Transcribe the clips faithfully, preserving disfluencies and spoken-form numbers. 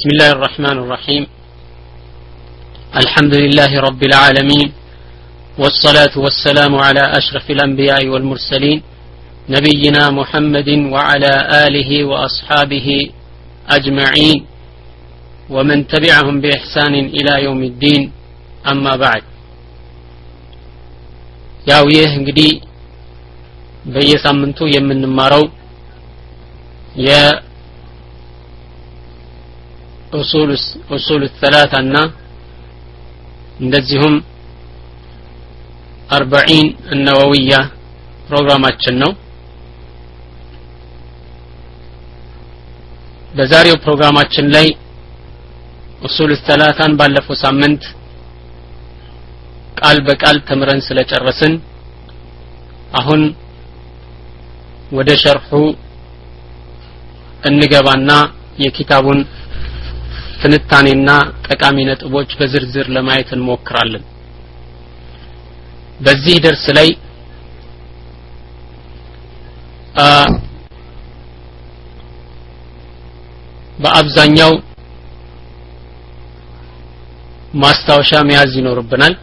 بسم الله الرحمن الرحيم الحمد لله رب العالمين والصلاة والسلام على أشرف الأنبياء والمرسلين نبينا محمد وعلى آله وأصحابه أجمعين ومن تبعهم بإحسان إلى يوم الدين أما بعد ياويه እንግዲህ በየሳምንቱ የምንማረው የ أصول أصول الثلاثة እና እንደዚሁም أربعين النووية ፕሮግራማችን ነው። በዛሬው ፕሮግራማችን ላይ أصول الثلاثة ባለፈው ሳምንት ቃል በቃል ተምረን ስለጨረስን አሁን ወደ ሸርሑ እንገባና የኪታቡን ትንታኔና ጠቃሚ ነጥቦች በዝርዝር ለማየት እንሞክራለን። በዚህ ደርስ ላይ በአብዛኛው ማስታወሻ መያዝ ይኖርብናል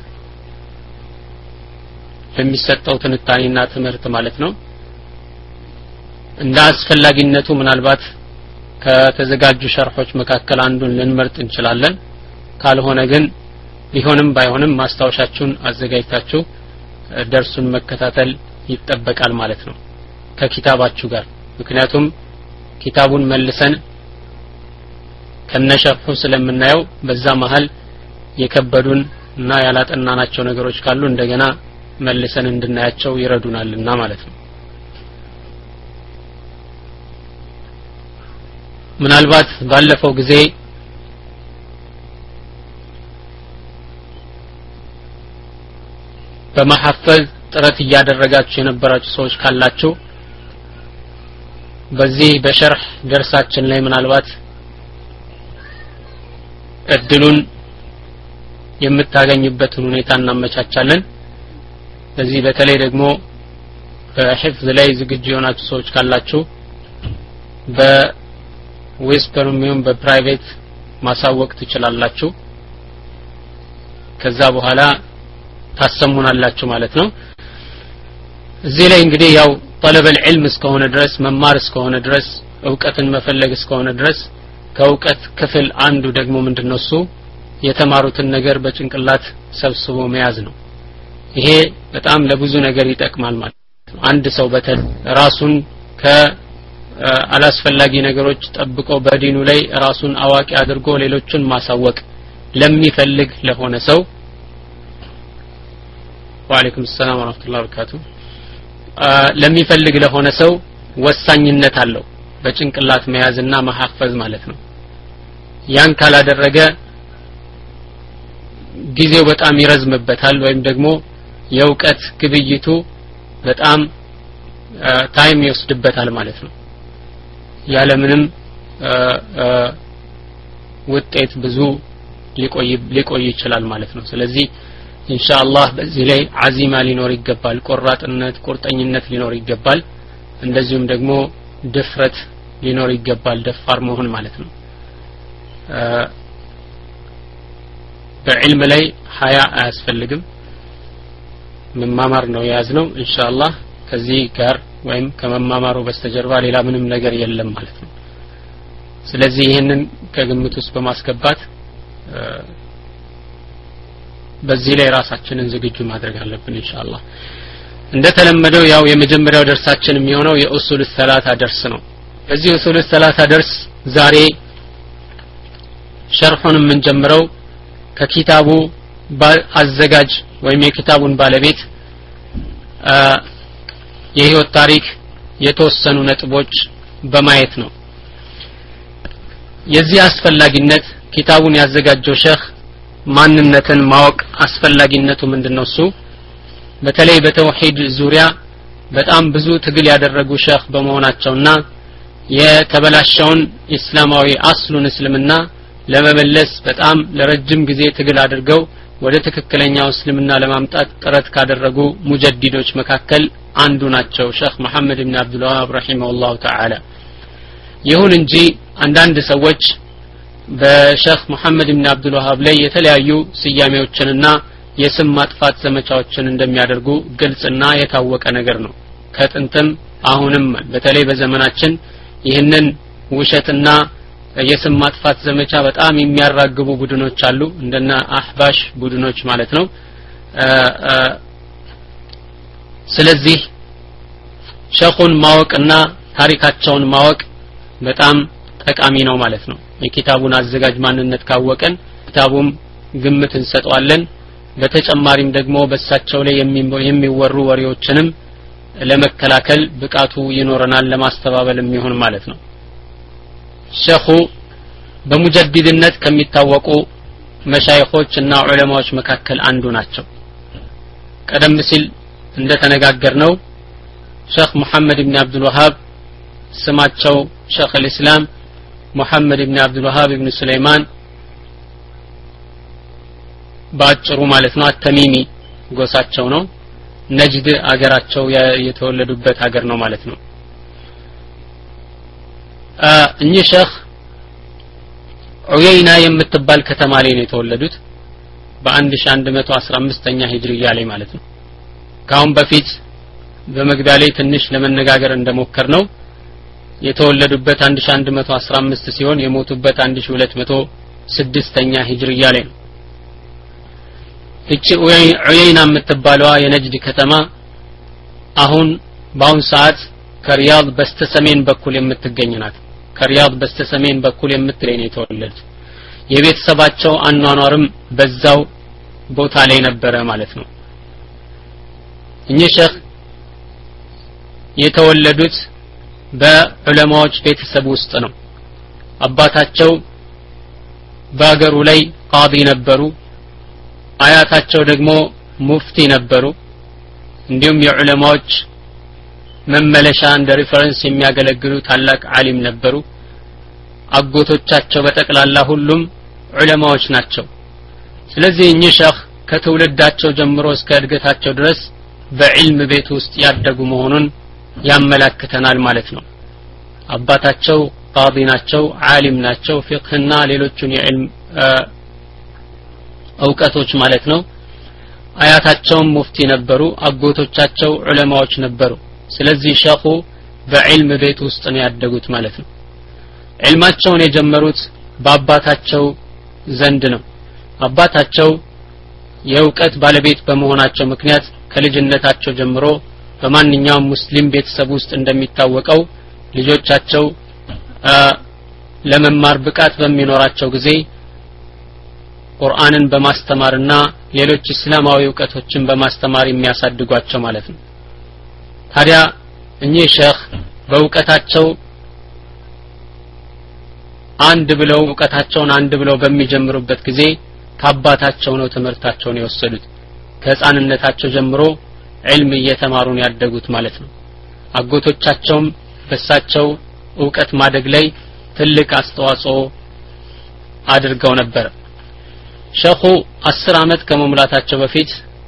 የሚሰጠው ትንታኔና ትምህርት ማለት ነው። እንደ አስፈላጊነቱ ምናልባት ከተዘጋጁ ሸርሖች መካከል አንዱን ልንመርጥ እንችላለን። ካልሆነ ግን ቢሆንም ባይሆንም ማስታወሻችሁን አዘጋጅታችሁ ደርሱን መከታተል ይጠበቃል ማለት ነው ከኪታባችሁ ጋር። ምክንያቱም ኪታቡን መልሰን ከነሸርሑ ስለምናየው በዛ መሃል የከበዱን እና ያላጠናናቸው ነገሮች ካሉ እንደገና መልሰን እንድናያቸው ይረዱናልና ማለት ነው። ምናልባት ባለፈው ጊዜ በመሐፈዝ ጥረት እያደረጋችሁ የነበራችሁ ሰዎች ካላችሁ በዚህ በሸርህ ደርሳችን ላይ ምናልባት እድሉን የምታገኙበትን ሁኔታ እናመቻቻለን። በዚህ በተለይ ደግሞ በሂፍዝ ላይ ዝግጁ የሆናችሁ ሰዎች ካላችሁ በዌስፐርም ይሁን በፕራይቬት ማሳወቅ ትችላላችሁ። ከዛ በኋላ ታሰሙናላችሁ ማለት ነው። እዚህ ላይ እንግዲህ ያው طلب العلم እስከሆነ ድረስ መማር እስከሆነ ድረስ ዕውቀትን መፈለግ እስከሆነ ድረስ ከዕውቀት ክፍል አንዱ ደግሞ ምንድነው እሱ የተማሩትን ነገር በጭንቅላት ሰብስቦ መያዝ ነው። ይሄ በጣም ለብዙ ነገር ይጠቅማል ማለት ነው። አንድ ሰው በተል ራሱን ከአላስፈላጊ ነገሮች ጠብቆ በዲኑ ላይ ራሱን አዋቂ አድርጎ ሌሎችን ማሳወቅ ለሚፈልግ ለሆነ ሰው ወአለይኩም ሰላም ወራህመቱላሂ ወበረካቱ ለሚፈልግ ለሆነ ሰው ወሳኝነት አለው በጭንቅላት መያዝና መሐፈዝ ማለት ነው። ያን ካላደረገ ጊዜው በጣም ይረዝምበታል ወይም ደግሞ የዕውቀት ግብይቱ በጣም ታይም ይወስድበታል ማለት ነው። ያለ ምንም ውጤት ብዙ ሊቆይ ሊቆይ ይችላል ማለት ነው። ስለዚህ ኢንሻአላህ በዚህ ላይ አዚማ ሊኖር ይገባል፣ ቆራጥነት ቁርጠኝነት ሊኖር ይገባል። እንደዚሁም ደግሞ ድፍረት ሊኖር ይገባል፣ ደፋር መሆን ማለት ነው። በዕልም ላይ ሀያ አያስፈልግም፣ መማማር ነው ያዝነው ኢንሻአላህ። ከዚህ ጋር ወይም ከመማማሩ በስተጀርባ ሌላ ምንም ነገር የለም ማለት ነው። ስለዚህ ይሄንን ከግምት ውስጥ በማስገባት በዚህ ላይ ራሳችንን ዝግጁ ማድረግ አለብን ኢንሻአላህ። እንደተለመደው ያው የመጀመሪያው ደርሳችን የሚሆነው የኡሱል ሰላሳ ደርስ ነው። በዚህ ኡሱል ሰላሳ ደርስ ዛሬ ሸርሑን የምንጀምረው ከኪታቡ አዘጋጅ ወይም የኪታቡን ባለቤት የህይወት ታሪክ የተወሰኑ ነጥቦች በማየት ነው። የዚህ አስፈላጊነት ኪታቡን ያዘጋጀው ሸህ ማንነትን ማወቅ አስፈላጊነቱ ምንድነው? እሱ በተለይ በተውሂድ ዙሪያ በጣም ብዙ ትግል ያደረጉ ሸህ በመሆናቸውና የተበላሸውን እስላማዊ አስሉን እስልምና ለመመለስ በጣም ለረጅም ጊዜ ትግል አድርገው ወደ ትክክለኛው እስልምና ለማምጣት ጥረት ካደረጉ ሙጀዲዶች መካከል አንዱ ናቸው ሼክ መሐመድ ኢብኑ አብዱል ወሃብ ረሂመሁላህ ተዓላ። ይሁን እንጂ አንዳንድ ሰዎች በሼክ መሐመድ ኢብኑ አብዱል ወሃብ ላይ የተለያዩ ስያሜዎችንና የስም ማጥፋት ዘመቻዎችን እንደሚያደርጉ ግልጽና የታወቀ ነገር ነው ከጥንትም አሁንም በተለይ በዘመናችን ይህንን ውሸትና የስም ማጥፋት ዘመቻ በጣም የሚያራግቡ ቡድኖች አሉ እንደና አህባሽ ቡድኖች ማለት ነው ስለዚህ ሸኹን ማወቅና ታሪካቸውን ማወቅ በጣም ጠቃሚ ነው ማለት ነው የኪታቡን አዘጋጅ ማንነት ካወቀን ኪታቡም ግምት እንሰጣለን በተጨማሪም ደግሞ በሳቸው ላይ የሚወሩ ወሬዎችንም ለመከላከል ብቃቱ ይኖርናል ለማስተባበልም ይሁን ማለት ነው ሸኹ በሙጀዲድነት ከሚታወቁ መሻይኾችና ዑለማዎች መካከል አንዱ ናቸው ቀደም ሲል እንደተነጋገርነው ሼክ መሐመድ ኢብኑ አብዱል ወሃብ ስማቸው ሼክ الاسلام መሐመድ ኢብኑ አብዱል ወሃብ ኢብኑ ሱለይማን ባጭሩ ማለት ነው አተሚሚ ጎሳቸው ነው ነጅድ አገራቸው የተወለዱበት ሀገር ነው ማለት ነው እኚህ ሼክ ዑየይና የምትባል ከተማ ላይ ነው የተወለዱት በ1115ኛ ሂጅሪያ ላይ ማለት ነው ካሁን በፊት በመግቢያ ላይ ትንሽ ለመነጋገር እንደሞከር ነው የተወለዱበት አንድ ሺህ አንድ መቶ አስራ አምስት ሲሆን የሞቱበት አንድ ሺህ ሁለት መቶ ስድስተኛ ሂጅሪያ ላይ ነው እቺ ዑየይና የምትባለዋ የነጅድ ከተማ አሁን በአሁን ሰዓት ከሪያድ በስተሰሜን በኩል የምትገኝ ናት ከሪያድ በስተሰሜን በኩል የምትገኝ ነው የተወለዱት የቤተሰባቸው አኗኗርም በዛው ቦታ ላይ ነበረ ማለት ነው እኚህ ሼክ የተወለዱት በዑለማዎች ቤተሰብ ውስጥ ነው አባታቸው በአገሩ ላይ ቃዲ ነበሩ አያታቸው ደግሞ ሙፍቲ ነበሩ እንዲሁም የዑለማዎች መመለሻ እንደ ሪፈረንስ የሚያገለግሉ ታላቅ ዓሊም ነበሩ አጎቶቻቸው በጠቅላላ ሁሉም ዑለማዎች ናቸው ስለዚህ እኚህ ሼክ ከትውልዳቸው ጀምሮ እስከ እድገታቸው ድረስ በዕልም ቤት ውስጥ ያደጉ መሆኑን ያመለክተናል ማለት ነው አባታቸው ቃዲ ናቸው ዓሊም ናቸው ፍቅህና ሌሎችን የዕልም እውቀቶች ማለት ነው አያታቸውም ሙፍቲ ነበሩ አጎቶቻቸው ዑለማዎች ነበሩ ስለዚህ ሼኹ በዕልም ቤት ውስጥ ነው ያደጉት ማለት ነው ዕልማቸውን የጀመሩት በአባታቸው ዘንድ ነው አባታቸው የእውቀት ባለቤት በመሆናቸው ምክንያት ከልጅነታቸው ጀምሮ በማንኛውም ሙስሊም ቤተሰብ ውስጥ እንደሚታወቀው ልጆቻቸው ለመማር ብቃት በሚኖራቸው ጊዜ ቁርአንን በማስተማርና ሌሎች እስላማዊ ዕውቀቶችን በማስተማር የሚያሳድጓቸው ማለት ነው ታዲያ እኚህ ሼክ በእውቀታቸው አንድ ብለው ዕውቀታቸውን አንድ ብለው በሚጀምሩበት ጊዜ ከአባታቸው ነው ትምህርታቸውን የወሰዱት ከህፃንነታቸው ጀምሮ ዕልም እየተማሩ ነው ያደጉት ማለት ነው አጎቶቻቸውም በሳቸው ዕውቀት ማደግ ላይ ትልቅ አስተዋጽኦ አድርገው ነበር ሼኹ አስር አመት ከመሙላታቸው በፊት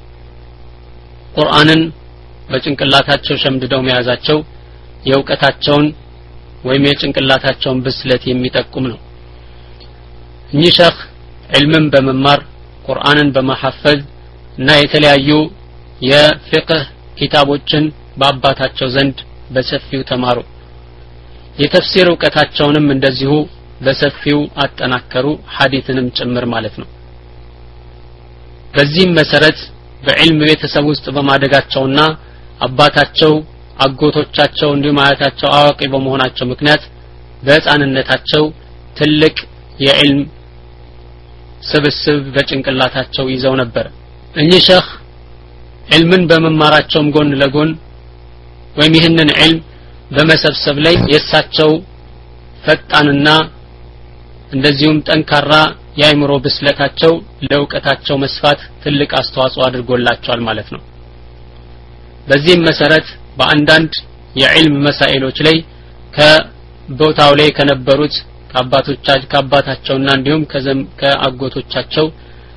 ቁርአንን በጭንቅላታቸው ሸምድደው መያዛቸው የዕውቀታቸውን ወይም የጭንቅላታቸውን ብስለት የሚጠቁም ነው እኚህ ሼክ ዕልምን በመማር ቁርአንን በመሐፈዝ እና የተለያዩ የፍቅህ ኪታቦችን በአባታቸው ዘንድ በሰፊው ተማሩ የተፍሲር ዕውቀታቸውንም እንደዚሁ በሰፊው አጠናከሩ ሐዲስንም ጭምር ማለት ነው በዚህም መሰረት በዕልም ቤተሰብ ውስጥ በማደጋቸውና አባታቸው አጎቶቻቸው እንዲሁም አያታቸው አዋቂ በመሆናቸው ምክንያት በህፃንነታቸው ትልቅ የዕልም ስብስብ በጭንቅላታቸው ይዘው ነበር እኚህ ሼክ ዕልምን በመማራቸውም ጎን ለጎን ወይም ይህንን ዕልም በመሰብሰብ ላይ የሳቸው ፈጣንና እንደዚሁም ጠንካራ የአእምሮ ብስለታቸው ለዕውቀታቸው መስፋት ትልቅ አስተዋጽኦ አድርጎላቸዋል ማለት ነው በዚህም መሰረት በአንዳንድ የዕልም መሳኢሎች ላይ ከቦታው ላይ ከነበሩት ከአባቶቻቸው ከአባታቸውና እንዲሁም ከአጎቶቻቸው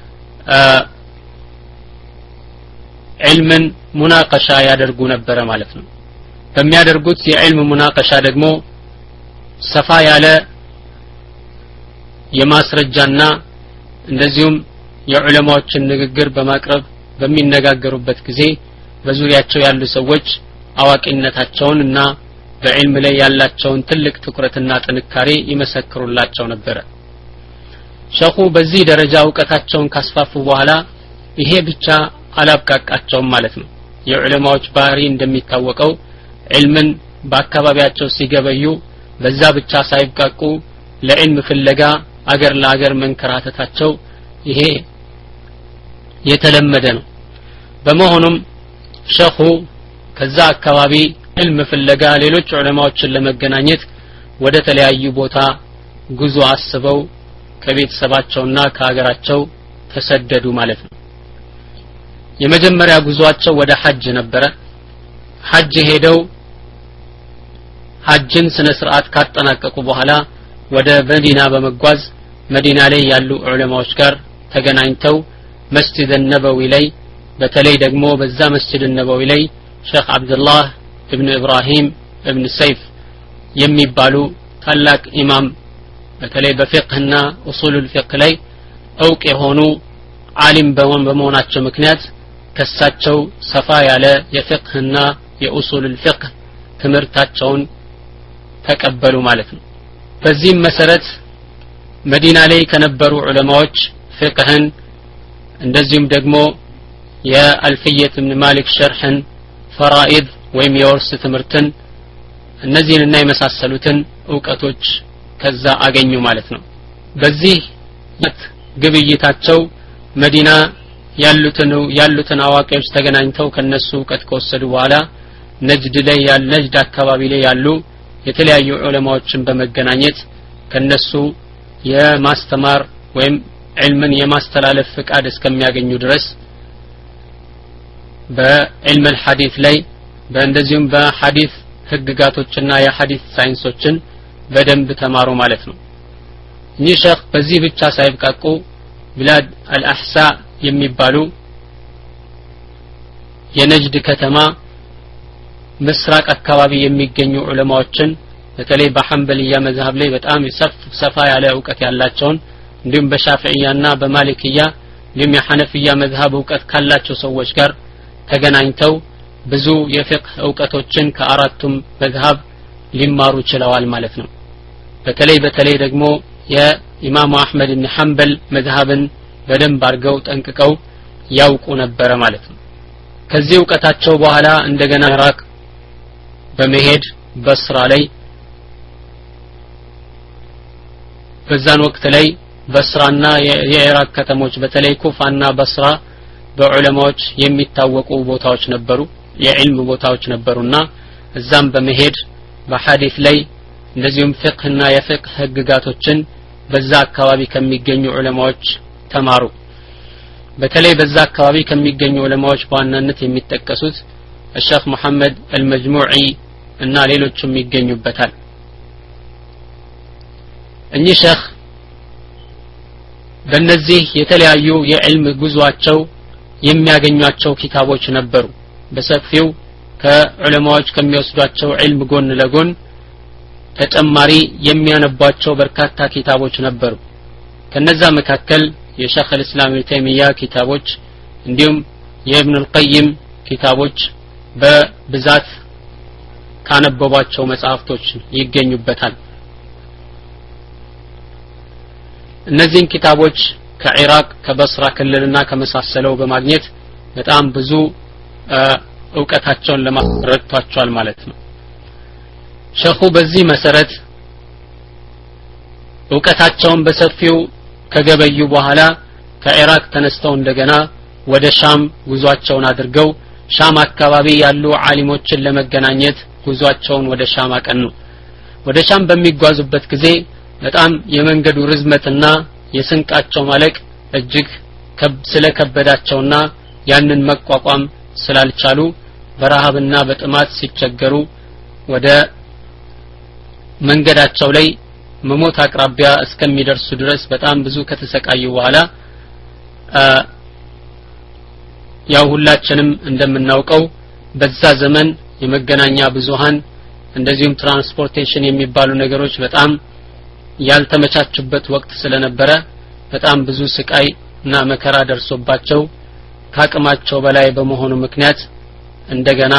ዕልምን ሙናቀሻ ያደርጉ ነበር ማለት ነው በሚያደርጉት የዕልም ሙናቀሻ ደግሞ ሰፋ ያለ የማስረጃና እንደዚሁም የዑለማዎችን ንግግር በማቅረብ በሚነጋገሩበት ጊዜ በዙሪያቸው ያሉ ሰዎች አዋቂነታቸውንና በዕልም ላይ ያላቸውን ትልቅ ትኩረትና ጥንካሬ ይመሰክሩላቸው ነበር። ሸኹ በዚህ ደረጃ ዕውቀታቸውን ካስፋፉ በኋላ ይሄ ብቻ አላብቃቃቸውም ማለት ነው። የዑለማዎች ባህሪ እንደሚታወቀው ዕልምን በአካባቢያቸው ሲገበዩ በዛ ብቻ ሳይብቃቁ ለዕልም ፍለጋ አገር ለአገር መንከራተታቸው ይሄ የተለመደ ነው። በመሆኑም ሸኹ ከዛ አካባቢ ዕልም ፍለጋ ሌሎች ዑለማዎችን ለመገናኘት ወደ ተለያዩ ቦታ ጉዞ አስበው ከቤተሰባቸውና ከሀገራቸው ተሰደዱ ማለት ነው። የመጀመሪያ ጉዞአቸው ወደ ሐጅ ነበረ። ሐጅ ሄደው ሐጅን ስነ ስርዓት ካጠናቀቁ በኋላ ወደ መዲና በመጓዝ መዲና ላይ ያሉ ዑለማዎች ጋር ተገናኝተው መስጂድ ነበዊ ላይ በተለይ ደግሞ በዛ መስጂድ ነበዊ ላይ ሼክ አብዱላህ ኢብኑ ኢብራሂም ኢብኑ ሰይፍ የሚባሉ ታላቅ ኢማም በተለይ በፊቅህና ኡሱሉል ፊቅህ ላይ ዕውቅ የሆኑ ዓሊም በመሆናቸው ምክንያት ከሳቸው ሰፋ ያለ የፊቅህና የኡሱሉል ፊቅህ ትምህርታቸውን ተቀበሉ ማለት ነው። በዚህም መሰረት መዲና ላይ ከነበሩ ዑለማዎች ፍቅህን እንደዚሁም ደግሞ የአልፍየት ኢብኑ ማሊክ ሸርህን ፈራኢድ ወይም የወርስ ትምህርትን እነዚህንና የመሳሰሉትን ዕውቀቶች ከዛ አገኙ ማለት ነው። በዚህ ግብይታቸው መዲና ያሉትን ያሉትን አዋቂዎች ተገናኝተው ከነሱ ዕውቀት ከወሰዱ በኋላ ነጅድ ላይ ያለ ነጅድ አካባቢ ላይ ያሉ የተለያዩ ዑለማዎችን በመገናኘት ከነሱ የማስተማር ወይም ዕልምን የማስተላለፍ ፍቃድ እስከሚያገኙ ድረስ በዕልም الحديث ላይ በእንደዚሁም በሐዲስ ህግጋቶችና የሐዲስ ሳይንሶችን በደንብ ተማሩ ማለት ነው። እኚህ ሼክ በዚህ ብቻ ሳይብቃቁ ብላድ አልአህሳ የሚባሉ የነጅድ ከተማ ምስራቅ አካባቢ የሚገኙ ዑለማዎችን በተለይ በሐንበልያ መዝሐብ ላይ በጣም ሰፋ ያለ ዕውቀት ያላቸውን እንዲሁም በሻፊዒያና በማሊክያ እንዲሁም የሐነፊያ መዝሐብ ዕውቀት ካላቸው ሰዎች ጋር ተገናኝተው ብዙ የፊቅህ ዕውቀቶችን ከአራቱም መዝሐብ ሊማሩ ችለዋል ማለት ነው። በተለይ በተለይ ደግሞ የኢማሙ አህመድ ኢብኑ ሐንበል መዝሐብን በደንብ አድርገው ጠንቅቀው ያውቁ ነበር ማለት ነው። ከዚህ ዕውቀታቸው በኋላ እንደገና ኢራቅ በመሄድ በስራ ላይ በዛን ወቅት ላይ በስራና የኢራቅ ከተሞች በተለይ ኩፋና በስራ በዑለማዎች የሚታወቁ ቦታዎች ነበሩ፣ የዕልም ቦታዎች ነበሩና እዛም በመሄድ በሐዲስ ላይ እንደዚሁም ፍቅህና የፍቅህ ህግጋቶችን በዛ አካባቢ ከሚገኙ ዑለማዎች ተማሩ። በተለይ በዛ አካባቢ ከሚገኙ ዑለማዎች በዋናነት የሚጠቀሱት الشيخ محمد المجموعي እና ሌሎችም ይገኙበታል። እኚህ ሼክ በእነዚህ የተለያዩ የዕልም ጉዟቸው የሚያገኟቸው ኪታቦች ነበሩ። በሰፊው ከዑለማዎች ከሚወስዷቸው ዕልም ጎን ለጎን ተጨማሪ የሚያነቧቸው በርካታ ኪታቦች ነበሩ። ከነዛ መካከል የሼክ الاسلام ابن تيمية ኪታቦች እንዲሁም የኢብኑ القيم ኪታቦች በብዛት ካነበቧቸው መጽሐፍቶች ይገኙበታል። እነዚህን ኪታቦች ከኢራቅ ከበስራ ክልልና ከመሳሰለው በማግኘት በጣም ብዙ ዕውቀታቸውን ለማረጋግጧቸዋል ማለት ነው። ሼኹ በዚህ መሰረት ዕውቀታቸውን በሰፊው ከገበዩ በኋላ ከኢራቅ ተነስተው እንደገና ወደ ሻም ጉዟቸውን አድርገው ሻም አካባቢ ያሉ ዓሊሞችን ለመገናኘት ጉዟቸውን ወደ ሻም አቀኑ። ወደ ሻም በሚጓዙበት ጊዜ በጣም የመንገዱ ርዝመትና የስንቃቸው ማለቅ እጅግ ስለከበዳቸውና ያንን መቋቋም ስላልቻሉ በረሃብና በጥማት ሲቸገሩ ወደ መንገዳቸው ላይ መሞት አቅራቢያ እስከሚደርሱ ድረስ በጣም ብዙ ከተሰቃዩ በኋላ ያው ሁላችንም እንደምናውቀው በዛ ዘመን የመገናኛ ብዙሃን እንደዚሁም ትራንስፖርቴሽን የሚባሉ ነገሮች በጣም ያልተመቻቹበት ወቅት ስለነበረ በጣም ብዙ ስቃይ እና መከራ ደርሶባቸው ካቅማቸው በላይ በመሆኑ ምክንያት እንደገና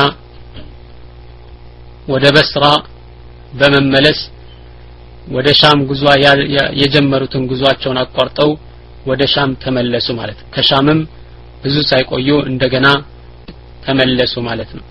ወደ በስራ በመመለስ ወደ ሻም ጉዟ የጀመሩትን ጉዟቸውን አቋርጠው ወደ ሻም ተመለሱ ማለት ከሻምም ብዙ ሳይቆዩ እንደገና ተመለሱ ማለት ነው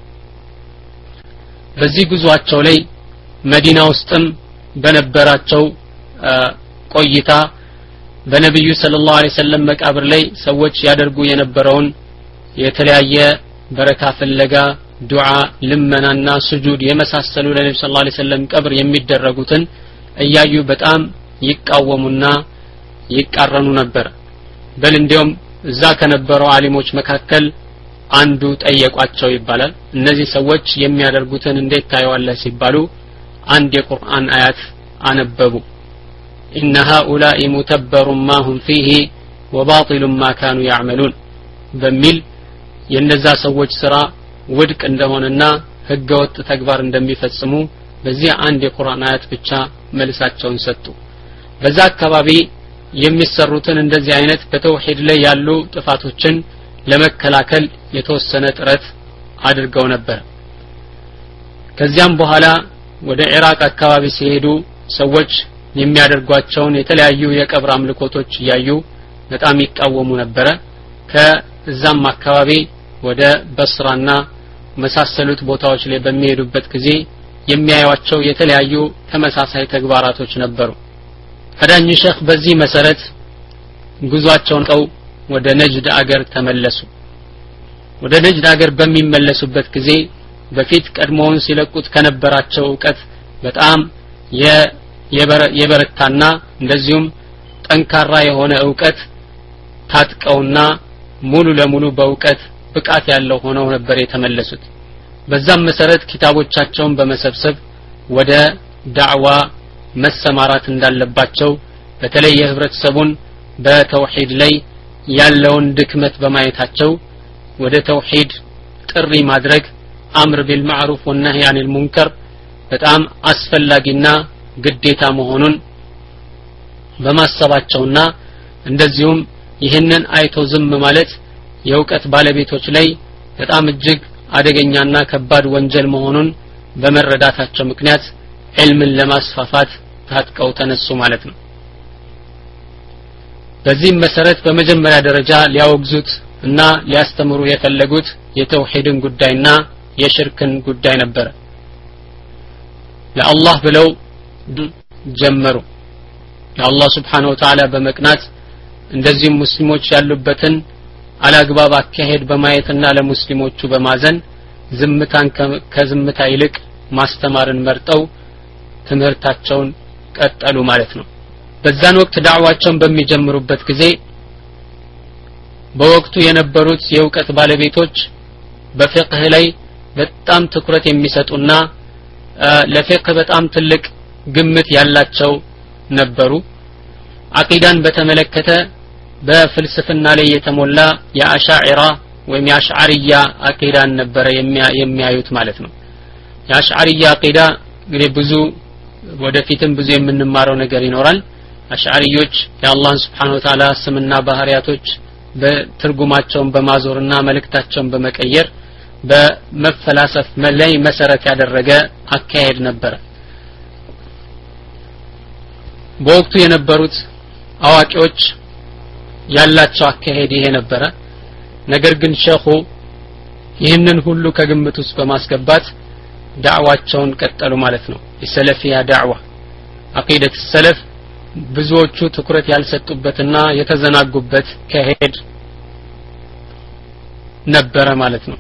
በዚህ ጉዟቸው ላይ መዲና ውስጥም በነበራቸው ቆይታ በነብዩ ሰለላሁ ዐለይሂ ወሰለም መቃብር ላይ ሰዎች ያደርጉ የነበረውን የተለያየ በረካ ፍለጋ ዱዓ ልመናና ስጁድ የመሳሰሉ ለነብዩ ሰለላሁ ዐለይሂ ወሰለም ቀብር የሚደረጉትን እያዩ በጣም ይቃወሙና ይቃረኑ ነበር በል እንዲያውም እዛ ከነበረው ዓሊሞች መካከል አንዱ ጠየቋቸው ይባላል እነዚህ ሰዎች የሚያደርጉትን እንዴት ታዩዋለህ ሲባሉ አንድ የቁርአን አያት አነበቡ إن هؤلاء متبر ما هم فيه وباطل ما كانوا يعملون በሚል የነዛ ሰዎች ስራ ውድቅ እንደሆነና ህገወጥ ተግባር እንደሚፈጽሙ በዚህ አንድ የቁርአን አያት ብቻ መልሳቸውን ሰጡ በዛ አካባቢ የሚሰሩትን እንደዚህ አይነት በተውሂድ ላይ ያሉ ጥፋቶችን ለመከላከል የተወሰነ ጥረት አድርገው ነበር ከዚያም በኋላ ወደ ኢራቅ አካባቢ ሲሄዱ ሰዎች የሚያደርጓቸውን የተለያዩ የቀብር አምልኮቶች ያዩ በጣም ይቃወሙ ነበር ከዛም አካባቢ ወደ በስራና መሳሰሉት ቦታዎች ላይ በሚሄዱበት ጊዜ የሚያዩዋቸው የተለያዩ ተመሳሳይ ተግባራቶች ነበሩ አዳኝ ሼክ በዚህ መሰረት ጉዟቸውን ቀው ወደ ነጅድ አገር ተመለሱ ወደ ነጅድ አገር በሚመለሱበት ጊዜ በፊት ቀድሞውን ሲለቁት ከነበራቸው ዕውቀት በጣም የበረታና እንደዚሁም ጠንካራ የሆነ ዕውቀት ታጥቀውና ሙሉ ለሙሉ በዕውቀት ብቃት ያለው ሆነው ነበር የተመለሱት በዛም መሰረት ኪታቦቻቸውን በመሰብሰብ ወደ ዳዕዋ መሰማራት እንዳለባቸው በተለይ የህብረተሰቡን በተውሂድ ላይ ያለውን ድክመት በማየታቸው ወደ ተውሂድ ጥሪ ማድረግ አምር ቢልማዕሩፍ ወነህይ አኒል ሙንከር በጣም አስፈላጊና ግዴታ መሆኑን በማሰባቸውና እንደዚሁም ይህንን አይቶ ዝም ማለት የዕውቀት ባለቤቶች ላይ በጣም እጅግ አደገኛና ከባድ ወንጀል መሆኑን በመረዳታቸው ምክንያት ዒልምን ለማስፋፋት ታጥቀው ተነሱ ማለት ነው በዚህም መሰረት በመጀመሪያ ደረጃ ሊያወግዙት እና ሊያስተምሩ የፈለጉት የተውሂድን ጉዳይና የሽርክን ጉዳይ ነበር ለአላህ ብለው ጀመሩ ለአላህ Subhanahu Wa Ta'ala በመቅናት እንደዚህም ሙስሊሞች ያሉበትን አላግባብ አካሄድ በማየትና ለሙስሊሞቹ በማዘን ዝምታን ከዝምታ ይልቅ ማስተማርን መርጠው ትምህርታቸውን ቀጠሉ ማለት ነው በዛን ወቅት ዳዕዋቸውን በሚጀምሩበት ጊዜ በወቅቱ የነበሩት የዕውቀት ባለቤቶች በፍቅህ ላይ በጣም ትኩረት የሚሰጡና ለፍቅህ በጣም ትልቅ ግምት ያላቸው ነበሩ አቂዳን በተመለከተ በፍልስፍና ላይ የተሞላ የአሻዒራ ወይም የአሽዓሪያ አቂዳን ነበር የሚያዩት ማለት ነው የአሽዓሪያ አቂዳ እንግዲህ ብዙ ወደፊትም ብዙ የምንማረው ነገር ይኖራል አሽዓሪዮች የአላህን Subhanahu Wa Ta'ala ስምና ባህሪያቶች በትርጉማቸውን በማዞርና መልእክታቸውን በመቀየር በመፈላሰፍ ላይ መሰረት ያደረገ አካሄድ ነበር በወቅቱ የነበሩት አዋቂዎች ያላቸው አካሄድ ይሄ ነበር ነገር ግን ሼኹ ይህንን ሁሉ ከግምት ውስጥ በማስገባት ዳዕዋቸውን ቀጠሉ ማለት ነው የሰለፊያ ዳዕዋ አቂደት ሰለፍ ብዙዎቹ ትኩረት ያልሰጡበትና የተዘናጉበት ከሄድ ነበረ ማለት ነው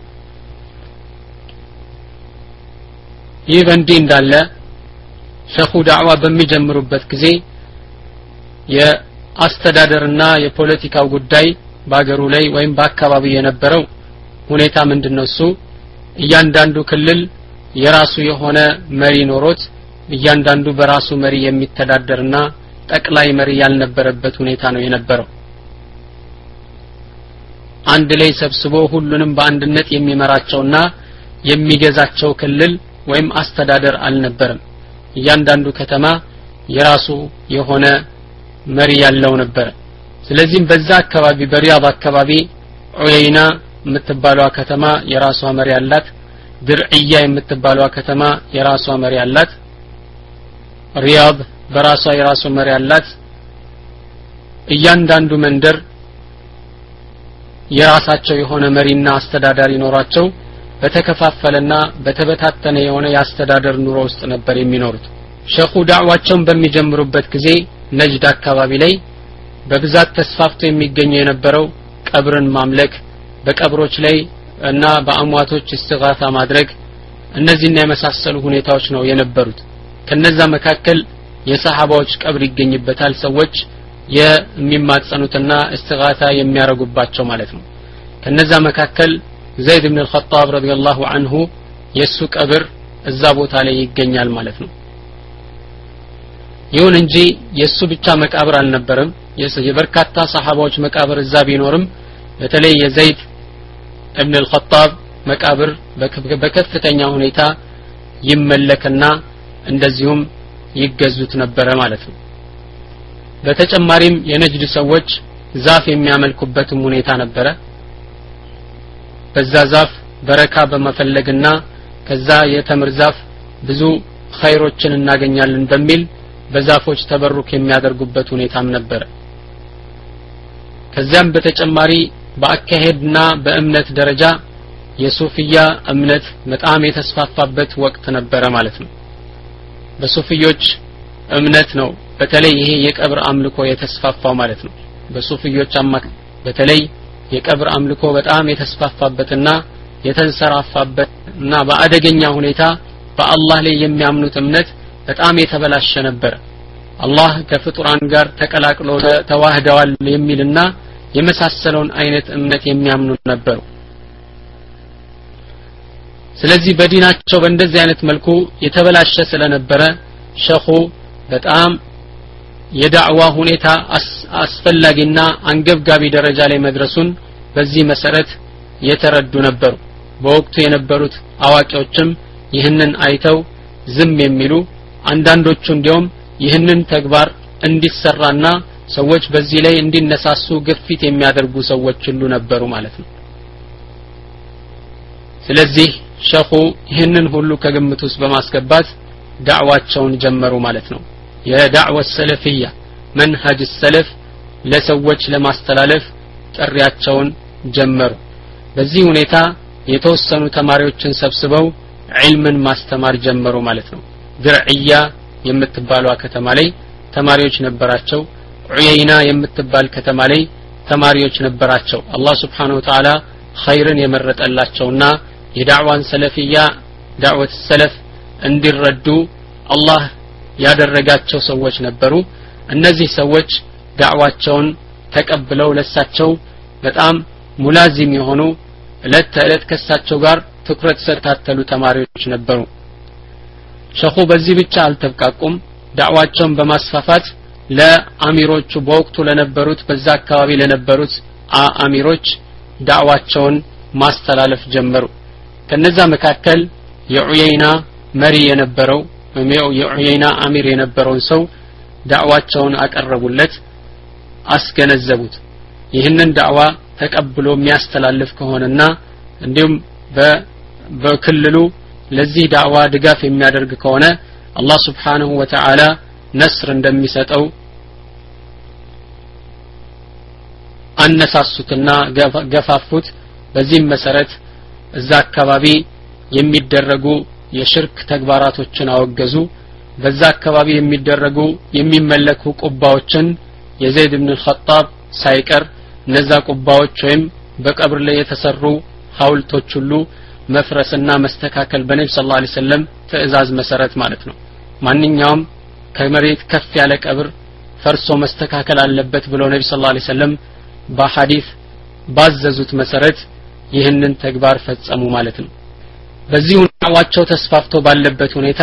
ይህ በእንዲህ እንዳለ ሼኹ ዳዕዋ በሚጀምሩበት ጊዜ የአስተዳደርና የፖለቲካው ጉዳይ ባገሩ ላይ ወይም በአካባቢው የነበረው ሁኔታ ምንድነው እሱ እያንዳንዱ ክልል የራሱ የሆነ መሪ ኖሮት እያንዳንዱ በራሱ መሪ የሚተዳደርና ጠቅላይ መሪ ያልነበረበት ሁኔታ ነው የነበረው አንድ ላይ ሰብስቦ ሁሉንም በአንድነት የሚመራቸውና የሚገዛቸው ክልል ወይም አስተዳደር አልነበረም እያንዳንዱ ከተማ የራሱ የሆነ መሪ ያለው ነበር ስለዚህም በዛ አካባቢ በሪያድ አካባቢ ዑየይና የምትባለው ከተማ የራሷ መሪ ያላት ድርዕያ የምትባለው ከተማ የራሷ መሪ ያላት ሪያድ በራሷ የራሷ መሪ ያላት እያንዳንዱ መንደር የራሳቸው የሆነ መሪና አስተዳዳሪ ኖራቸው በተከፋፈለና በተበታተነ የሆነ ያስተዳደር ኑሮ ውስጥ ነበር የሚኖሩት ሸኹ ዳዕዋቸውን በሚጀምሩበት ጊዜ ነጅድ አካባቢ ላይ በብዛት ተስፋፍቶ የሚገኘው የነበረው ቀብርን ማምለክ በቀብሮች ላይ እና በአሟቶች እስትጋታ ማድረግ እነዚህና የመሳሰሉ ሁኔታዎች ነው የነበሩት ከነዛ መካከል የሰሃባዎች ቀብር ይገኝበታል ሰዎች የሚማጸኑትና እስትጋታ የሚያረጉባቸው ማለት ነው ከነዛ መካከል ዘይድ ኢብኑ አልኸጣብ ረዲየላሁ ዐንሁ የሱ ቀብር እዛ ቦታ ላይ ይገኛል ማለት ነው ይሁን እንጂ የሱ ብቻ መቃብር አልነበረም የበርካታ ሰሃባዎች መቃብር እዛ ቢኖርም በተለይ የዘይድ ኢብኑ አልኸጣብ መቃብር በከፍተኛ ሁኔታ ይመለክና እንደዚሁም ይገዙት ነበር ማለት ነው በተጨማሪም የነጅድ ሰዎች ዛፍ የሚያመልኩበትም ሁኔታ ነበር በዛ ዛፍ በረካ በመፈለግና ከዛ የተምር ዛፍ ብዙ ኸይሮችን እናገኛለን በሚል በዛፎች ተበሩክ የሚያደርጉበት ሁኔታም ነበር ከዛም በተጨማሪ በአካሄድና በእምነት ደረጃ የሱፊያ እምነት በጣም የተስፋፋበት ወቅት ነበር ማለት ነው በሱፊዮች እምነት ነው በተለይ ይሄ የቀብር አምልኮ የተስፋፋው ማለት ነው በሱፊዮች አማክ በተለይ የቀብር አምልኮ በጣም የተስፋፋበትና የተንሰራፋበትና በአደገኛ ሁኔታ በአላህ ላይ የሚያምኑት እምነት በጣም የተበላሸ ነበር አላህ ከፍጡራን ጋር ተቀላቅሎ ተዋህደዋል የሚልና የመሳሰለውን አይነት እምነት የሚያምኑ ነበሩ ስለዚህ በዲናቸው በእንደዚህ አይነት መልኩ የተበላሸ ስለነበረ ሸኹ በጣም የዳዕዋ ሁኔታ አስፈላጊና አንገብጋቢ ደረጃ ላይ መድረሱን በዚህ መሰረት የተረዱ ነበሩ በወቅቱ የነበሩት አዋቂዎችም ይህንን አይተው ዝም የሚሉ አንዳንዶቹ እንዲያውም ይህንን ተግባር እንዲሰራና ሰዎች በዚህ ላይ እንዲነሳሱ ግፊት የሚያደርጉ ሰዎች ሁሉ ነበሩ ማለት ነው ስለዚህ ሸኹ ይህንን ሁሉ ከግምት ውስጥ በማስገባት ዳዕዋቸውን ጀመሩ ማለት ነው የዳዕዋ ሰለፊያ መንሃጅ ሰለፍ ለሰዎች ለማስተላለፍ ጥሪያቸውን ጀመሩ በዚህ ሁኔታ የተወሰኑ ተማሪዎችን ሰብስበው ዒልምን ማስተማር ጀመሩ ማለት ነው ድርዕያ የምትባለው ከተማ ላይ ተማሪዎች ነበራቸው ዑየይና የምትባል ከተማ ላይ ተማሪዎች ነበራቸው አላህ Subhanahu Wa Ta'ala ኸይርን የመረጠላቸውና የዳዕዋን ሰለፊያ ዳዕወት ሰለፍ እንዲረዱ አላህ ያደረጋቸው ሰዎች ነበሩ እነዚህ ሰዎች ዳዕዋቸውን ተቀብለው ለሳቸው በጣም ሙላዚም የሆኑ እለት ተእለት ከሳቸው ጋር ትኩረት ሰጥተው ተማሪዎች ነበሩ ሸኹ በዚህ ብቻ አልተብቃቁም ዳዕዋቸውን በማስፋፋት ለአሚሮቹ በወቅቱ ለነበሩት በዛ አካባቢ ለነበሩት አሚሮች ዳዕዋቸውን ማስተላለፍ ጀመሩ ከነዛ መካከል የዑየይና መሪ የነበረው የዑየይና አሚር የነበረውን ሰው ዳዕዋቸውን አቀረቡለት አስገነዘቡት ይህንን ዳዕዋ ተቀብሎ የሚያስተላልፍ ከሆነና እንዲሁም በክልሉ ለዚህ ዳዕዋ ድጋፍ የሚያደርግ ከሆነ አላህ Subhanahu Wa Ta'ala ነስር እንደሚሰጠው አነሳሱትና ገፋፉት በዚህም መሰረት እዛ አካባቢ የሚደረጉ የሽርክ ተግባራቶችን አወገዙ በዛ አካባቢ የሚደረጉ የሚመለኩ ቁባዎችን የዘይድ ኢብኑ አልኸጣብ ሳይቀር እነዛ ቁባዎች ወይም በቀብር ላይ የተሰሩ ሐውልቶች ሁሉ መፍረስና መስተካከል በነብዩ ሰለላሁ ዐለይሂ ወሰለም ትእዛዝ መሰረት ማለት ነው ማንኛውም ከመሬት ከፍ ያለ ቀብር ፈርሶ መስተካከል አለበት ብለው ነብዩ ሰለላሁ ዐለይሂ ወሰለም በሐዲስ ባዘዙት መሰረት ይህንን ተግባር ፈጸሙ ማለት ነው በዚህ ዳዕዋቸው ተስፋፍቶ ባለበት ሁኔታ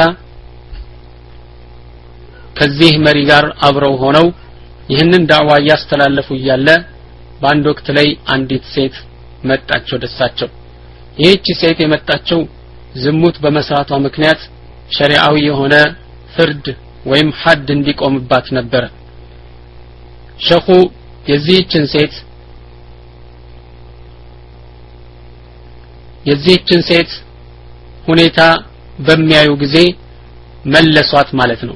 ከዚህ መሪ ጋር አብረው ሆነው ይህንን ዳዕዋ ያስተላልፉ ይያለ በአንድ ወቅት ላይ አንዲት ሴት መጣች ወደሳቸው ይህች ሴት የመጣችው ዝሙት በመስራቷ ምክንያት ሸሪዓዊ የሆነ ፍርድ ወይም ሐድ እንዲቆምባት ነበር ሸኹ የዚህችን ሴት የዚህችን ሴት ሁኔታ በሚያዩ ጊዜ መለሷት ማለት ነው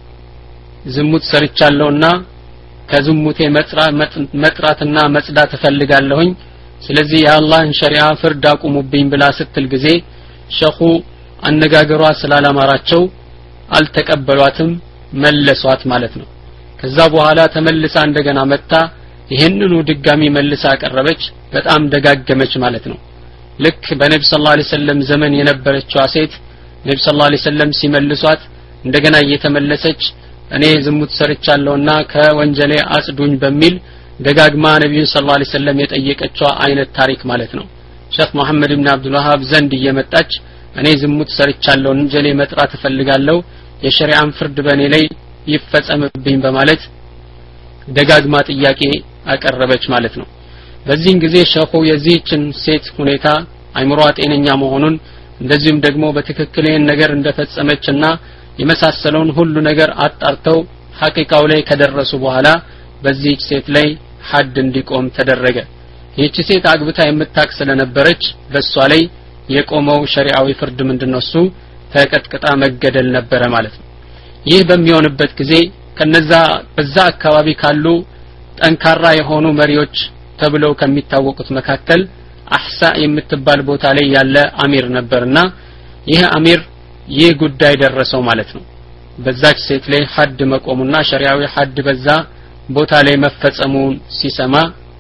ዝሙት ሰርቻለሁና ከዝሙቴ መጥራትና መጽዳት እፈልጋለሁኝ ስለዚህ የአላህን ሸሪዓ ፍርድ አቁሙብኝ ብላ ስትል ጊዜ ሸኹ አነጋገሯ ስላላማራቸው አልተቀበሏትም መለሷት ማለት ነው ከዛ በኋላ ተመልሳ እንደገና መጣ ይሄንኑ ድጋሚ መልሳ አቀረበች በጣም ደጋገመች ማለት ነው ልክ በነብዩ ሰለላሁ ዐለይሂ ወሰለም ዘመን የነበረችው ሴት ነብዩ ሰለላሁ ዐለይሂ ወሰለም ሲመልሷት እንደገና እየተመለሰች እኔ ዝሙት ሰርቻለሁና ከወንጀሌ አጽዱኝ በሚል ደጋግማ ነብዩ ሰለላሁ ዐለይሂ ወሰለም የጠየቀችው አይነት ታሪክ ማለት ነው ሼክ መሐመድ ኢብኑ አብዱል ወሃብ ዘንድ እየመጣች እኔ ዝሙት ሰርቻለሁ ወንጀሌ መጥራት እፈልጋለሁ የሸሪዓን ፍርድ በእኔ ላይ ይፈጸምብኝ በማለት ደጋግማ ጥያቄ አቀረበች ማለት ነው በዚህን ጊዜ ሸኹ የዚህችን ሴት ሁኔታ አይምሮዋ ጤነኛ መሆኑን እንደዚህም ደግሞ በትክክል ይህን ነገር እንደፈጸመችና የመሳሰለውን ሁሉ ነገር አጣርተው ሐቂቃው ላይ ከደረሱ በኋላ በዚህች ሴት ላይ ሐድ እንዲቆም ተደረገ ይህች ሴት አግብታ የምታክ ስለነበረች በሷ ላይ የቆመው ሸሪዓዊ ፍርድ ምንድነው እሱ ተቀጥቅጣ መገደል ነበረ ማለት ነው ይህ በሚሆንበት ጊዜ ከነዛ በዛ አካባቢ ካሉ ጠንካራ የሆኑ መሪዎች ተብለው ከሚታወቁት መካከል አህሳ የምትባል ቦታ ላይ ያለ አሚር ነበርና ይሄ አሚር ይህ ጉዳይ ደረሰው ማለት ነው በዛች ሴት ላይ ሐድ መቆሙና ሸሪዓዊ ሐድ በዛ ቦታ ላይ መፈጸሙን ሲሰማ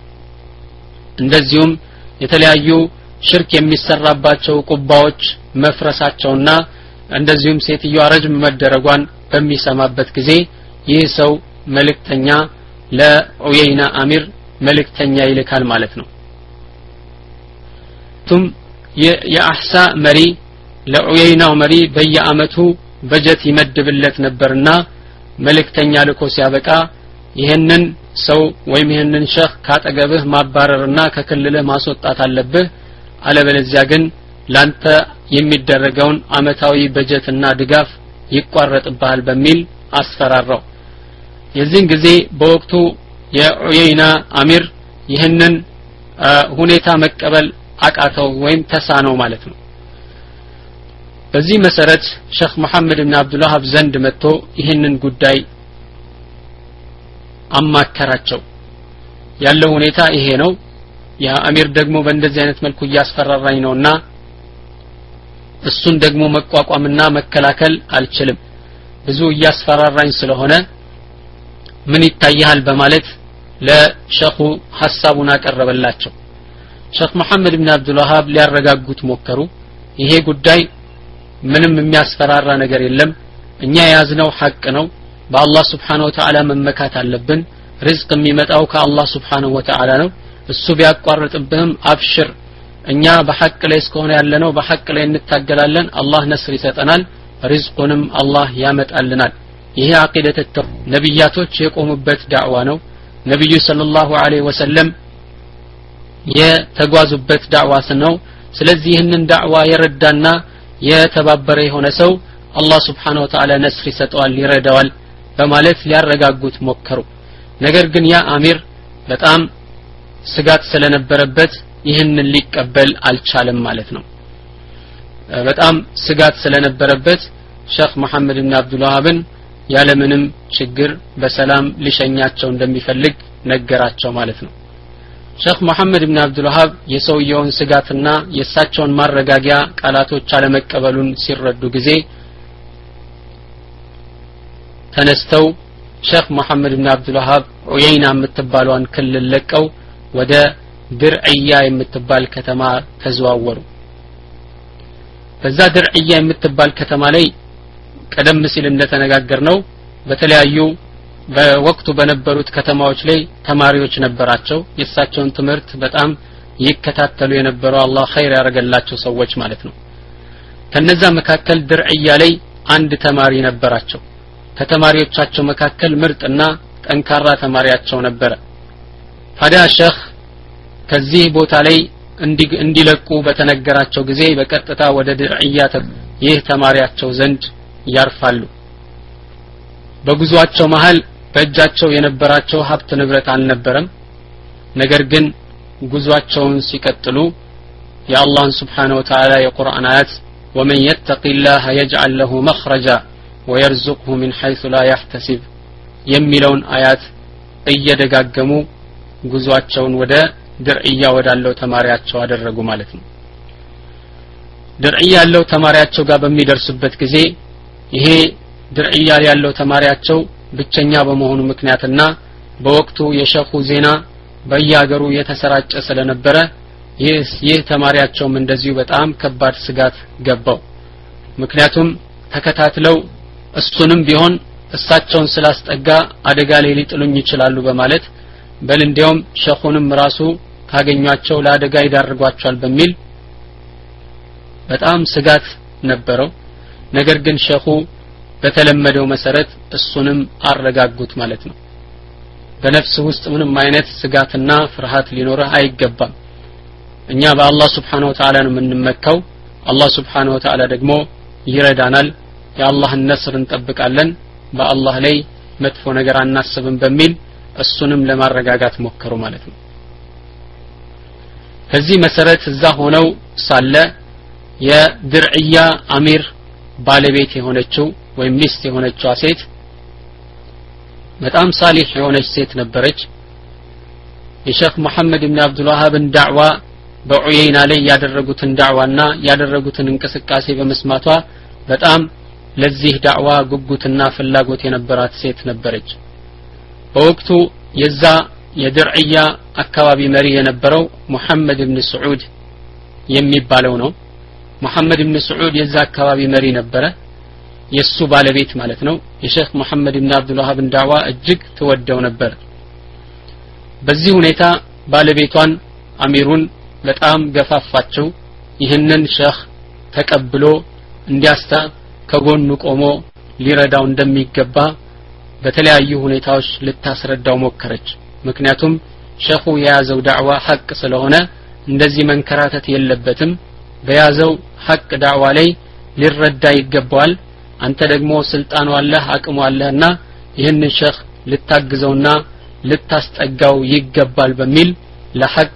እንደዚሁም የተለያዩ ሽርክ የሚሰራባቸው ቁባዎች መፍረሳቸውና እንደዚሁም ሴትየዋ ረጅም መደረጓን በሚሰማበት ጊዜ ይህ ሰው መልእክተኛ ለኡየይና አሚር መልእክተኛ ይልካል ማለት ነው ቱም የአህሳ መሪ ለኡየይናው መሪ በየአመቱ በጀት ይመድብለት ነበርና መልእክተኛ ልኮ ሲያበቃ ይሄንን ሰው ወይም ይሄንን ሸኽ ካጠገብህ ማባረርና ከክልልህ ማስወጣት አለብህ አለበለዚያ ግን ላንተ የሚደረገውን አመታዊ በጀትና ድጋፍ ይቋረጥብሃል በሚል አስፈራራው የዚህን ጊዜ በወቅቱ የኡየይና አሚር ይሄንን ሁኔታ መቀበል አቃተው ወይም ተሳነው ማለት ነው በዚህ መሰረት ሼክ መሐመድ ኢብኑ አብዱል ወሃብ ዘንድ መጥቶ ይሄንን ጉዳይ አማከራቸው ያለው ሁኔታ ይሄ ነው ያ አሚር ደግሞ በእንደዚህ አይነት መልኩ ያስፈራራኝ ነውና እሱን ደግሞ መቋቋምና መከላከል አልችልም ብዙ ያስፈራራኝ ስለሆነ ምን ይታያል በማለት ለሼኹ ሐሳቡን አቀረበላቸው ሼክ መሐመድ ኢብኑ አብዱል ወሃብ ሊያረጋጉት ሞከሩ ይሄ ጉዳይ ምንም የሚያስፈራራ ነገር የለም እኛ ያዝነው ሐቅ ነው በአላህ Subhanahu Wa Ta'ala መመካት አለብን ሪዝቅ የሚመጣው ከአላህ Subhanahu Wa Ta'ala ነው እሱ ቢያቋርጥብህም አብሽር እኛ በሐቅ ላይ እስከሆነ ያለነው በሐቅ ላይ እንታገላለን አላህ ነስር ይሰጠናል ሪዝቁንም አላህ ያመጣልናል ይሄ አቂደተ ተው ነብያቶች የቆሙበት ዳዕዋ ነው ነብዩ ሰለላሁ ዐለይሂ ወሰለም የተጓዙበት ዳዕዋ ነው ስለዚህ ይህንን ዳዕዋ የረዳና የተባበረ የሆነ ሰው አላህ Subhanahu Wa Ta'ala ነስር ይሰጠዋል ይረዳዋል በማለት ሊያረጋጉት ሞከሩ ነገር ግን ያ አሚር በጣም ስጋት ስለነበረበት ይህንን ሊቀበል አልቻለም ማለት ነው በጣም ስጋት ስለነበረበት ሼክ መሐመድ ኢብኑ አብዱል ወሃብን ያለምንም ችግር በሰላም ሊሸኛቸው እንደሚፈልግ ነገራቸው ማለት ነው ሼክ መሐመድ ኢብኑ አብዱል ወሃብ የሰውየውን ስጋትና የሳቸውን ማረጋጊያ ቃላቶች አለመቀበሉን ሲረዱ ጊዜ ተነስተው ሼክ መሐመድ ኢብኑ አብዱል ወሃብ ኡየይና የምትባለውን ክልል ለቀው ወደ ድርዕያ የምትባል ከተማ ተዘዋወሩ በዛ ድርዕያ የምትባል ከተማ ላይ ቀደም ሲል እንደተነጋገርነው በተለያዩ በወቅቱ በነበሩት ከተማዎች ላይ ተማሪዎች ነበራቸው የሳቸውን ትምህርት በጣም ይከታተሉ የነበሩ አላህ ኸይር ያረጋላቸው ሰዎች ማለት ነው ከነዛ መካከል ድርዕያ ላይ አንድ ተማሪ ነበራቸው ከተማሪዎቻቸው መካከል ምርጥና ጠንካራ ተማሪያቸው ነበረ ታዲያ ሼክ ከዚህ ቦታ ላይ እንዲለቁ በተነገራቸው ጊዜ በቀጥታ ወደ ድርዕያ ይህ ተማሪያቸው ዘንድ ያርፋሉ በጉዟቸው መሃል በእጃቸው የነበራቸው ሀብት ንብረት አልነበረም ነገር ግን ጉዟቸውን ሲቀጥሉ የአላህን Subhanahu Wa Ta'ala የቁርአን አያት ومن يتق الله يجعل له مخرجا ويرزقه من حيث لا يحتسب የሚለውን አያት እየደጋገሙ ጉዟቸውን ወደ ድርዕያ ወዳለው ተማሪያቸው አደረጉ ማለት ነው ድርዕያ ያለው ተማሪያቸው ጋር በሚደርሱበት ጊዜ ይሄ ድርዕያ ያለው ተማሪያቸው ብቸኛ በመሆኑ ምክንያትና በወቅቱ የሸኹ ዜና በየሀገሩ የተሰራጨ ስለነበረ ይህ ተማሪያቸውም እንደዚሁ በጣም ከባድ ስጋት ገባው ምክንያቱም ተከታትለው እሱንም ቢሆን እሳቸውን ስላስጠጋ አደጋ ላይ ሊጥሉኝ ይችላሉ በማለት በል እንዲያውም ሸኹንም ራሱ ካገኟቸው ለአደጋ ይዳርጓቸዋል በሚል በጣም ስጋት ነበረው ነገር ግን ሸኹ በተለመደው መሰረት እሱንም አረጋጉት ማለት ነው በነፍስ ውስጥ ምንም አይነት ስጋትና ፍርሃት ሊኖርህ አይገባም እኛ በአላህ Subhanahu Wa Ta'ala ነው የምንመካው አላህ Subhanahu Wa Ta'ala ደግሞ ይረዳናል የአላህን ነስር እንጠብቃለን በአላህ ላይ መጥፎ ነገር አናስብም በሚል እሱንም ለማረጋጋት ሞከሩ ማለት ነው ከዚህ መሰረት እዛ ሆነው ሳለ የድርዕያ አሚር ባለቤት የሆነችው ወይም ሚስት የሆነችው ሴት በጣም ሳሊህ የሆነች ሴት ነበረች የሼክ መሐመድ ኢብኑ አብዱል ወሃብን ዳዕዋ በዑየይና ላይ ያደረጉትን ዳዕዋና ያደረጉትን እንቅስቃሴ በመስማቷ በጣም ለዚህ ዳዕዋ ጉጉትና ፍላጎት የነበራት ሴት ነበረች በወቅቱ የዛ የድርዕያ አካባቢ መሪ የነበረው መሐመድ ኢብኑ ሰዑድ የሚባለው ነው መሐመድ ኢብኑ ሰዑድ የዛ አካባቢ መሪ ነበረ የሱ ባለቤት ማለት ነው የሼክ መሐመድ ኢብኑ አብዱል ወሃብን ዳዕዋ እጅግ ተወደው ነበር በዚህ ሁኔታ ባለቤቷን አሚሩን በጣም ገፋፋቸው ይህንን ሼክ ተቀብሎ እንዲያስታ ከጎኑ ቆሞ ሊረዳው እንደሚገባ በተለያዩ ሁኔታዎች ልታስረዳው ሞከረች ምክንያቱም ሼኹ የያዘው ዳዕዋ ሐቅ ስለሆነ እንደዚህ መንከራተት የለበትም በያዘው ሐቅ ዳዕዋ ላይ ሊረዳ ይገባዋል አንተ ደግሞ ስልጣኑ አለህ አቅሙ አለህና ይህንን ሼክ ልታግዘውና ልታስጠጋው ይገባል በሚል ለሐቅ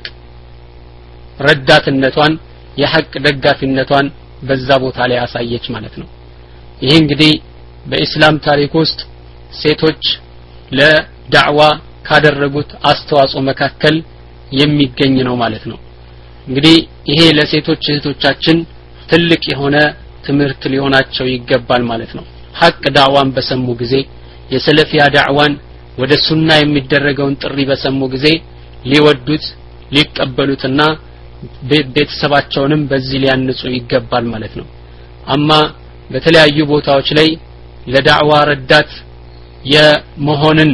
ረዳትነቷን የሐቅ ደጋፊነቷን በዛ ቦታ ላይ አሳየች ማለት ነው ይሄ እንግዲህ በእስላም ታሪክ ውስጥ ሴቶች ለዳዕዋ ካደረጉት አስተዋጽኦ መካከል የሚገኝ ነው ማለት ነው እንግዲህ ይሄ ለሴቶች እህቶቻችን ትልቅ የሆነ ትምህርት ሊሆናቸው ይገባል ማለት ነው ሐቅ ዳዕዋን በሰሙ ጊዜ የሰለፊያ ዳዕዋን ወደ ሱና የሚደረገውን ጥሪ በሰሙ ጊዜ ሊወዱት ሊቀበሉትና ቤተሰባቸውንም በዚህ ሊያንጹ ይገባል ማለት ነው አማ በተለያዩ ቦታዎች ላይ ለዳዕዋ ረዳት የመሆንን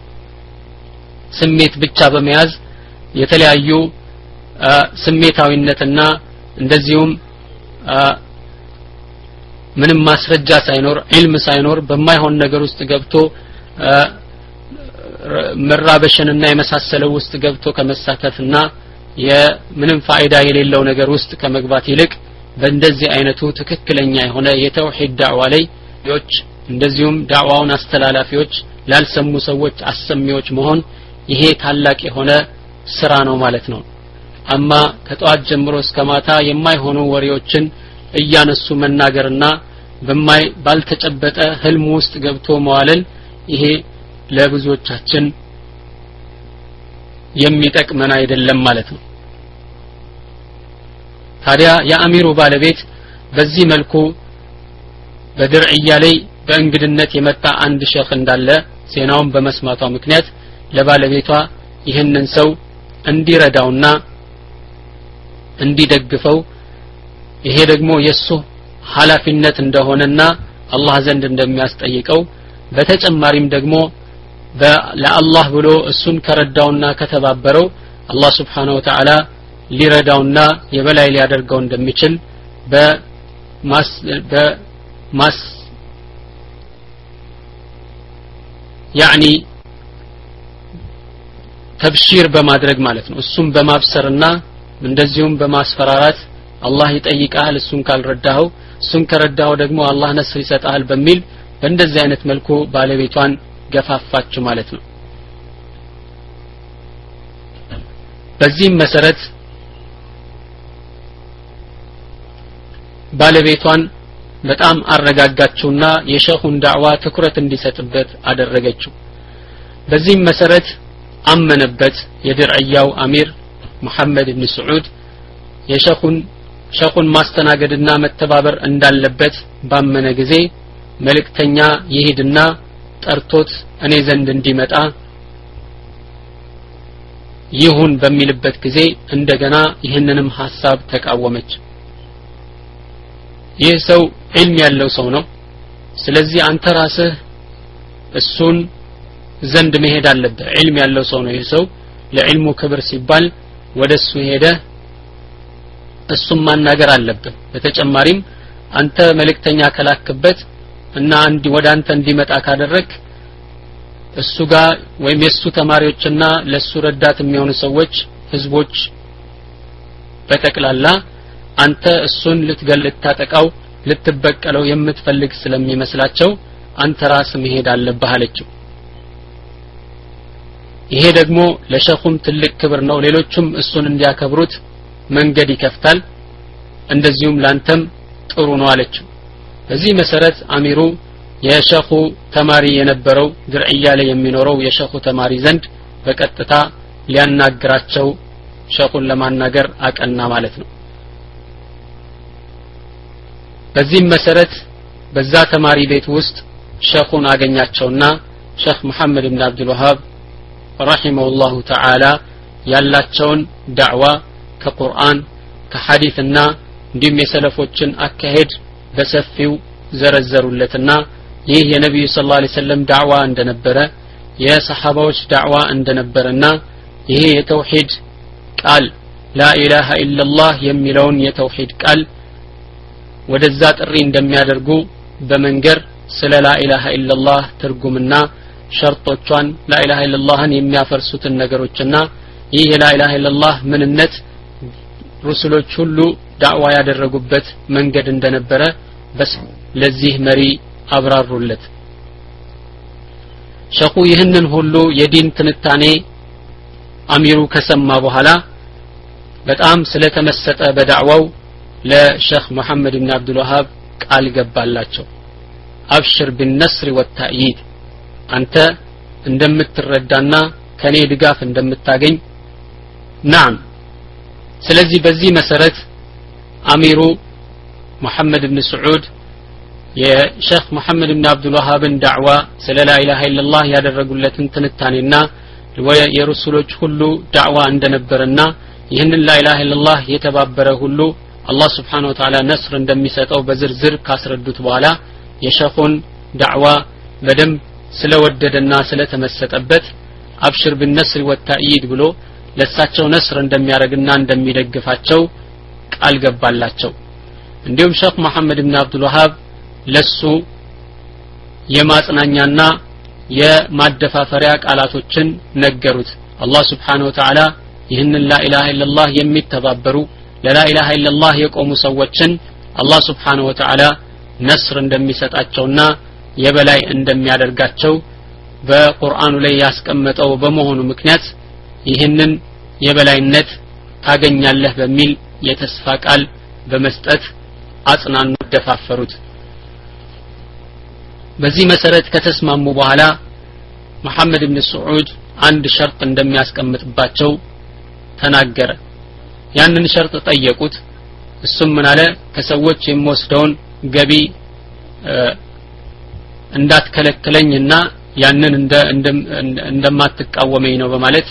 ስሜት ብቻ በመያዝ የተለያዩ ስሜታዊነትና እንደዚሁም ምንም ማስረጃ ሳይኖር ዒልም ሳይኖር በማይሆን ነገር ውስጥ ገብቶ መራበሽንና የመሳሰለው ውስጥ ገብቶ ከመሳተፍና የምንም ፋይዳ የሌለው ነገር ውስጥ ከመግባት ይልቅ በእንደዚህ አይነቱ ትክክለኛ የሆነ የተውሂድ ዳዕዋ ላይ ዮች እንደዚሁም ዳዕዋውን አስተላላፊዎች ላልሰሙ ሰዎች አሰሚዎች መሆን ይሄ ታላቅ የሆነ ስራ ነው ማለት ነው አማ ከጧት ጀምሮ እስከ ማታ የማይሆኑ ወሬዎችን እያነሱ መናገርና በማይ ባልተጨበጠ ህልም ውስጥ ገብቶ መዋለል ይሄ ለብዙዎቻችን የሚጠቅመን አይደለም ማለት ነው ታዲያ የአሚሩ ባለቤት በዚህ መልኩ በድርዕያ ላይ በእንግድነት የመጣ አንድ ሼክ እንዳለ ዜናውን በመስማቷ ምክንያት ለባለቤቷ ይህንን ሰው እንዲረዳውና እንዲደግፈው ይሄ ደግሞ የሱ ሐላፊነት እንደሆነና አላህ ዘንድ እንደሚያስጠይቀው በተጨማሪም ደግሞ ለአላህ ብሎ እሱን ከረዳውና ከተባበረው አላህ Subhanahu Wa Ta'ala ሊረዳውና የበላይ ሊያደርገው እንደሚችል በማስ በማስ يعني ተብሺር በማድረግ ማለት ነው እሱም በማብሰርና እንደዚሁም በማስፈራራት አላህ ይጠይቃል እሱን ካልረዳው እሱን ከረዳው ደግሞ አላህ ነስር ይሰጣል በሚል በእንደዚህ አይነት መልኩ ባለቤቷን ገፋፋችሁ ማለት ነው በዚህም መሰረት ባለቤቷን በጣም አረጋጋችውና የሸኹን ዳዕዋ ትኩረት እንዲሰጥበት አደረገችው በዚህም መሰረት አመነበት የድርዕያው አሚር መሐመድ ኢብኑ ሰዑድ የሸኹን ሸኹን ማስተናገድና መተባበር እንዳለበት ባመነ ጊዜ መልእክተኛ ይሄድና ጠርቶት እኔ ዘንድ እንዲመጣ ይሁን በሚልበት ጊዜ እንደገና ይህንንም ሐሳብ ተቃወመች ይህ ሰው ዒልም ያለው ሰው ነው ስለዚህ አንተ ራስህ እሱን ዘንድ መሄድ አለበት ዒልም ያለው ሰው ነው ይህ ሰው ለዕልሙ ክብር ሲባል ወደሱ ሄደ እሱም ማናገር አለበት በተጨማሪም አንተ መልእክተኛ ከላክበት እና አንዲ ወደ አንተ እንዲመጣ ካደረክ እሱ ጋር ወይም የሱ ተማሪዎችና ለሱ ረዳት የሚሆኑ ሰዎች ህዝቦች በተክላላ አንተ እሱን ልትገል ልታጠቃው ልትበቀለው የምትፈልግ ስለሚመስላቸው አንተ ራስ መሄድ አለብህ አለችው ይሄ ደግሞ ለሸኹም ትልቅ ክብር ነው ሌሎችም እሱን እንዲያከብሩት መንገድ ይከፍታል እንደዚሁም ላንተም ጥሩ ነው አለችው በዚህ መሰረት አሚሩ የሸኹ ተማሪ የነበረው ድርዕያ ላይ የሚኖረው የሸኹ ተማሪ ዘንድ በቀጥታ ሊያናግራቸው ሸኹን ለማናገር አቀና ማለት ነው በዚህም መሰረት በዛ ተማሪ ቤት ውስጥ ሸኹን አገኛቸውና ሸኽ መሐመድ ኢብኑ አብዱል ወሃብ ረሂመሁላሁ ተዓላ ያላቸውን ዳዕዋ ከቁርአን ከሐዲስና እንዲሁም የሰለፎችን አካሄድ በሰፊው ዘረዘሩለትና ይህ የነብዩ ሰለላሁ ዐለይሂ ወሰለም ዳዕዋ እንደነበረ የሰሃባዎች ዳዕዋ እንደነበረና ይሄ የተውሂድ ቃል ላ ኢላሃ ኢላላህ የሚለውን የተውሂድ ቃል ወደዛ ጥሪ እንደሚያደርጉ በመንገር ስለ ላ ኢላሃ ኢላላህ ትርጉምና ሸርጦቿን ላ ኢላሃ ኢላላህን የሚያፈርሱትን ነገሮችና ይህ ላ ኢላሃ ኢላላህ ምንነት ሩሱሎች ሁሉ ዳዕዋ ያደረጉበት መንገድ እንደነበረ በስ ለዚህ መሪ አብራሩለት ሸኹ ይህንን ሁሉ የዲን ትንታኔ አሚሩ ከሰማ በኋላ በጣም ስለተመሰጠ በዳዕዋው ለሸኽ መሐመድ ኢብኑ አብዱል ወሃብ ቃል ገባላቸው አብሽር بالنصر والتأييد አንተ እንደምትረዳና ከኔ ድጋፍ እንደምታገኝ نعم ስለዚህ በዚህ መሰረት አሚሩ መሐመድ ኢብኑ ሰዑድ የሸኽ መሐመድ ኢብኑ አብዱል ወሃብን ዳዕዋ ስለ ላ ኢላሃ ኢላላህ ያደረጉለትን ትንታኔና የሩሱሎች ሁሉ ዳዕዋ እንደነበረና ይህንን ላ ኢላሃ ኢላላህ የተባበረ ሁሉ አላህ Subhanahu Wa Ta'ala ነስር እንደሚሰጠው በዝርዝር ካስረዱት በኋላ የሸኹን ዳዕዋ በደንብ ስለወደደና ስለተመሰጠበት አብሽር بالنصر والتأييد ብሎ ለሳቸው ነስር እንደሚያደርግና እንደሚደግፋቸው ቃል ገባላቸው እንዲሁም ሸኽ መሐመድ ኢብኑ አብዱል ወሃብ ለሱ የማጽናኛና የማደፋፈሪያ ቃላቶችን ነገሩት አላህ Subhanahu Wa Ta'ala ይህንን ላ ኢላሃ ኢላላህ የሚተባበሩ ለላ ኢላሃ ኢላላህ የቆሙ ሰዎችን አላህ Subhanahu Wa Ta'ala ነስር እንደሚሰጣቸውና የበላይ እንደሚያደርጋቸው በቁርአኑ ላይ ያስቀመጠው በመሆኑ ምክንያት ይህንን የበላይነት ታገኛለህ በሚል የተስፋ ቃል በመስጠት አጽናኑ ደፋፈሩት በዚህ መሰረት ከተስማሙ በኋላ መሐመድ ኢብኑ ሰዑድ አንድ ሸርጥ እንደሚያስቀምጥባቸው ተናገረ ያንን ሸርጥ ጠየቁት እሱም ምን አለ ከሰዎች የሚወስደውን ገቢ እንዳትከለክለኝና ያንን እንደ እንደማትቃወመኝ ነው በማለት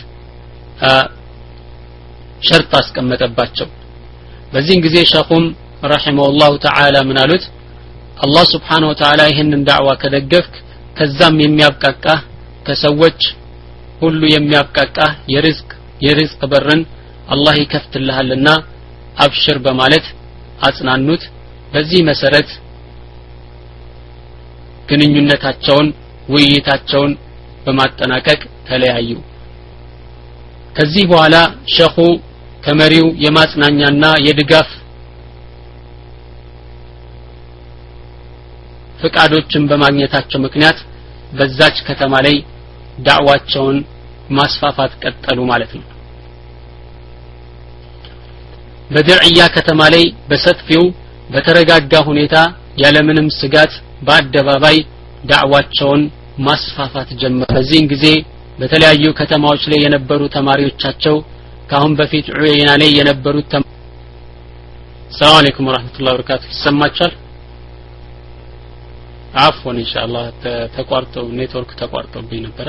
ሸርጥ አስቀመጠባቸው በዚህ ጊዜ ሸኹም ረሂመሁላሁ ተዓላ ምን አሉት አላህ Subhanahu Wa Ta'ala ይህንን ዳዕዋ ከደገፍክ ከዛም የሚያብቃቃ ከሰዎች ሁሉ የሚያብቃቃ የርዝቅ የርዝቅ በርን አላህ ይከፍትልሃልና አብሽር በማለት አጽናኑት በዚህ መሰረት ግንኙነታቸውን ውይይታቸውን በማጠናቀቅ ተለያዩ ከዚህ በኋላ ሸኹ ከመሪው የማጽናኛና የድጋፍ ፍቃዶችን በማግኘታቸው ምክንያት በዛች ከተማ ላይ ዳዕዋቸውን ማስፋፋት ቀጠሉ ማለት ነው። በድርዕያ ከተማ ላይ በሰፊው በተረጋጋ ሁኔታ ያለምንም ስጋት በአደባባይ ዳዕዋቸውን ማስፋፋት ጀመሩ። በዚህን ጊዜ በተለያዩ ከተማዎች ላይ የነበሩ ተማሪዎቻቸው ካሁን በፊት ዑየና ላይ የነበሩት ሰላም አለይኩም ወራህመቱላሂ ወበረካቱ ይሰማቻል? አፍወን ኢንሻአላህ ተቋርጦ ኔትወርክ ተቋርጦብኝ ነበር።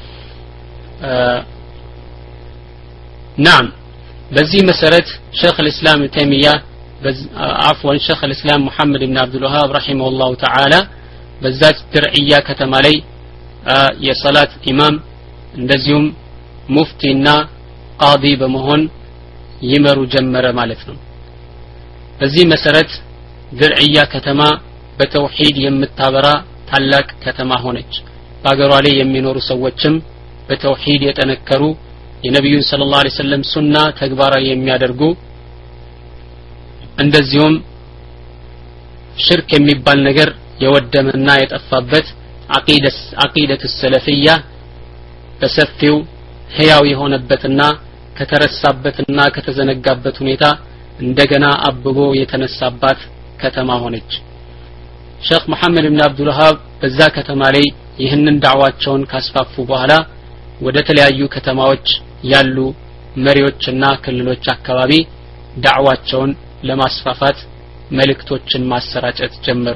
ናም በዚህ መሰረት ሼኽ الاسلام ተይሚያ አፍወን ሼኽ الاسلام መሐመድ ኢብኑ አብዱል ወሃብ ረሂመሁላህ ተዓላ በዛች ድርዕያ ከተማ ላይ የሰላት ኢማም እንደዚሁም ሙፍቲና ቃዲ በመሆን ይመሩ ጀመረ ማለት ነው። በዚህ መሰረት ድርዕያ ከተማ በተውሂድ የምታበራ ታላቅ ከተማ ሆነች። በአገሯ ላይ የሚኖሩ ሰዎችም በተውሂድ የጠነከሩ የነብዩን ሰለላሁ ዐለይሂ ወሰለም ሱና ተግባራዊ የሚያደርጉ እንደዚሁም ሽርክ የሚባል ነገር የወደመና የጠፋበት አቂደስ አቂደቱ ሰለፊያ በሰፊው ህያው የሆነበትና ከተረሳበትና ከተዘነጋበት ሁኔታ እንደገና አብቦ የተነሳባት ከተማ ሆነች። ሼኽ መሐመድ ኢብኑ አብዱል ወሃብ በዛ ከተማ ላይ ይህንን ዳዕዋቸውን ካስፋፉ በኋላ ወደ ተለያዩ ከተማዎች ያሉ መሪዎችና ክልሎች አካባቢ ዳዕዋቸውን ለማስፋፋት መልእክቶችን ማሰራጨት ጀመሩ።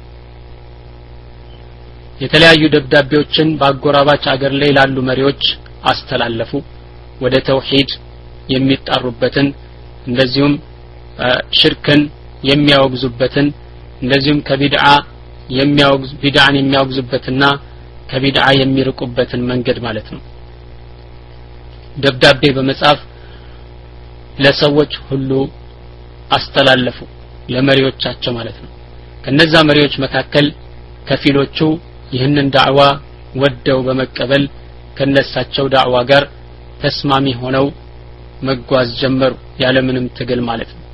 የተለያዩ ደብዳቤዎችን በአጎራባች አገር ላይ ላሉ መሪዎች አስተላለፉ። ወደ ተውሂድ የሚጣሩበትን እንደዚሁም ሽርክን የሚያወግዙበትን እንደዚሁም ከቢድዓ የሚያወግዙ ቢድዓን የሚያወግዙበትና ከቢድዓ የሚርቁበትን መንገድ ማለት ነው። ደብዳቤ በመጻፍ ለሰዎች ሁሉ አስተላለፉ፣ ለመሪዎቻቸው ማለት ነው። ከነዛ መሪዎች መካከል ከፊሎቹ ይህንን ዳዕዋ ወደው በመቀበል ከነሳቸው ዳዕዋ ጋር ተስማሚ ሆነው መጓዝ ጀመሩ፣ ያለምንም ትግል ማለት ነው።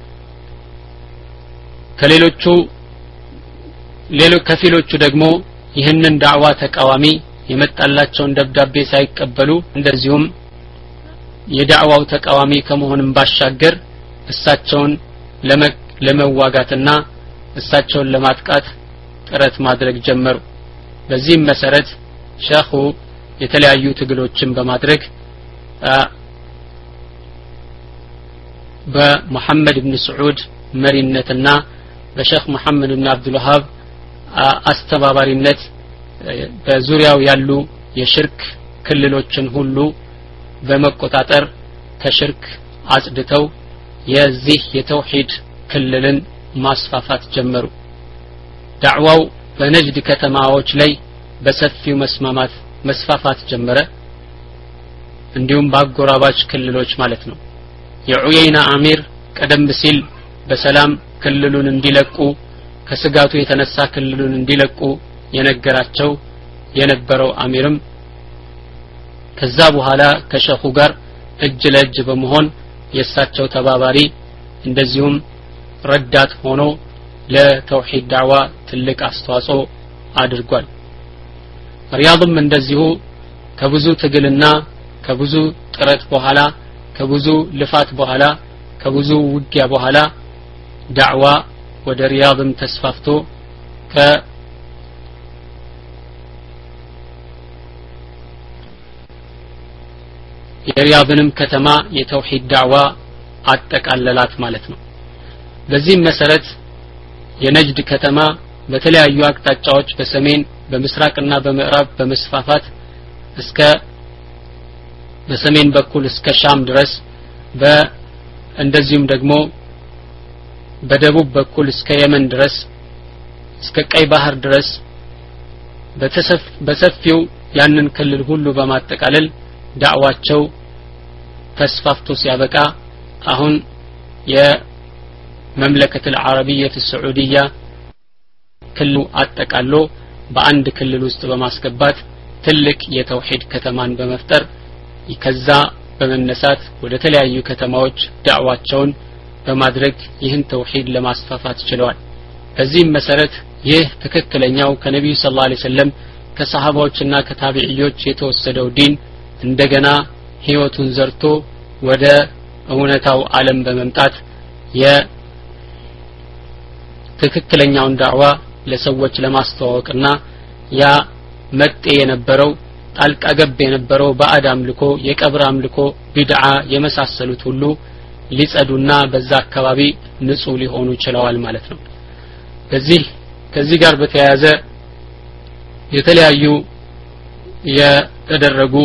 ከሌሎቹ ሌሎች ከፊሎቹ ደግሞ ይህንን ዳዕዋ ተቃዋሚ የመጣላቸውን ደብዳቤ ሳይቀበሉ እንደዚሁም የዳዕዋው ተቃዋሚ ከመሆንም ባሻገር እሳቸውን ለመዋጋትና እሳቸውን ለማጥቃት ጥረት ማድረግ ጀመሩ። በዚህም መሰረት ሼኹ የተለያዩ ትግሎችን በማድረግ በመሐመድ ኢብኑ ሰዑድ መሪነትና በሼኽ መሐመድ ኢብኑ አብዱል ወሃብ አስተባባሪነት በዙሪያው ያሉ የሽርክ ክልሎችን ሁሉ በመቆጣጠር ከሽርክ አጽድተው የዚህ የተውሂድ ክልልን ማስፋፋት ጀመሩ። ዳዕዋው በነጅድ ከተማዎች ላይ በሰፊው መስማማት መስፋፋት ጀመረ። እንዲሁም በአጎራባች ክልሎች ማለት ነው። የዑየና አሚር ቀደም ሲል በሰላም ክልሉን እንዲለቁ ከስጋቱ የተነሳ ክልሉን እንዲለቁ የነገራቸው የነበረው አሚርም ከዛ በኋላ ከሸኹ ጋር እጅ ለእጅ በመሆን የሳቸው ተባባሪ እንደዚሁም ረዳት ሆኖ ለተውሂድ ዳዕዋ ትልቅ አስተዋጽኦ አድርጓል። ሪያድም እንደዚሁ ከብዙ ትግልና ከብዙ ጥረት በኋላ ከብዙ ልፋት በኋላ ከብዙ ውጊያ በኋላ ዳዕዋ ወደ ሪያድም ተስፋፍቶ ከ የሪያድንም ከተማ የተውሂድ ዳዕዋ አጠቃለላት ማለት ነው። በዚህም መሰረት የነጅድ ከተማ በተለያዩ አቅጣጫዎች በሰሜን በምስራቅና በምዕራብ በመስፋፋት እስከ በሰሜን በኩል እስከ ሻም ድረስ በእንደዚሁም ደግሞ በደቡብ በኩል እስከ የመን ድረስ እስከ ቀይ ባህር ድረስ በሰፊው ያንን ክልል ሁሉ በማጠቃለል ዳዕዋቸው ተስፋፍቶ ሲያበቃ አሁን የመምለከት العربية السعودية ክልሉ አጠቃሎ በአንድ ክልል ውስጥ በማስገባት ትልቅ የተውሂድ ከተማን በመፍጠር ከዛ በመነሳት ወደ ተለያዩ ከተማዎች ዳዕዋቸውን በማድረግ ይህን ተውሂድ ለማስፋፋት ችለዋል። በዚህም መሰረት ይህ ትክክለኛው ከነብዩ ሰለላሁ ዐለይሂ ወሰለም ከሰሃባዎችና ከታቢዒዎች የተወሰደው ዲን እንደገና ህይወቱን ዘርቶ ወደ እውነታው ዓለም በመምጣት የትክክለኛውን ዳዕዋ ለሰዎች ለማስተዋወቅና ያ መጤ የነበረው ጣልቃ ገብ የነበረው ባዕድ አምልኮ የቀብር አምልኮ ቢድዓ የመሳሰሉት ሁሉ ሊጸዱና በዛ አካባቢ ንጹህ ሊሆኑ ይችላል ማለት ነው። ከዚህ ከዚህ ጋር በተያያዘ የተለያዩ የተደረጉ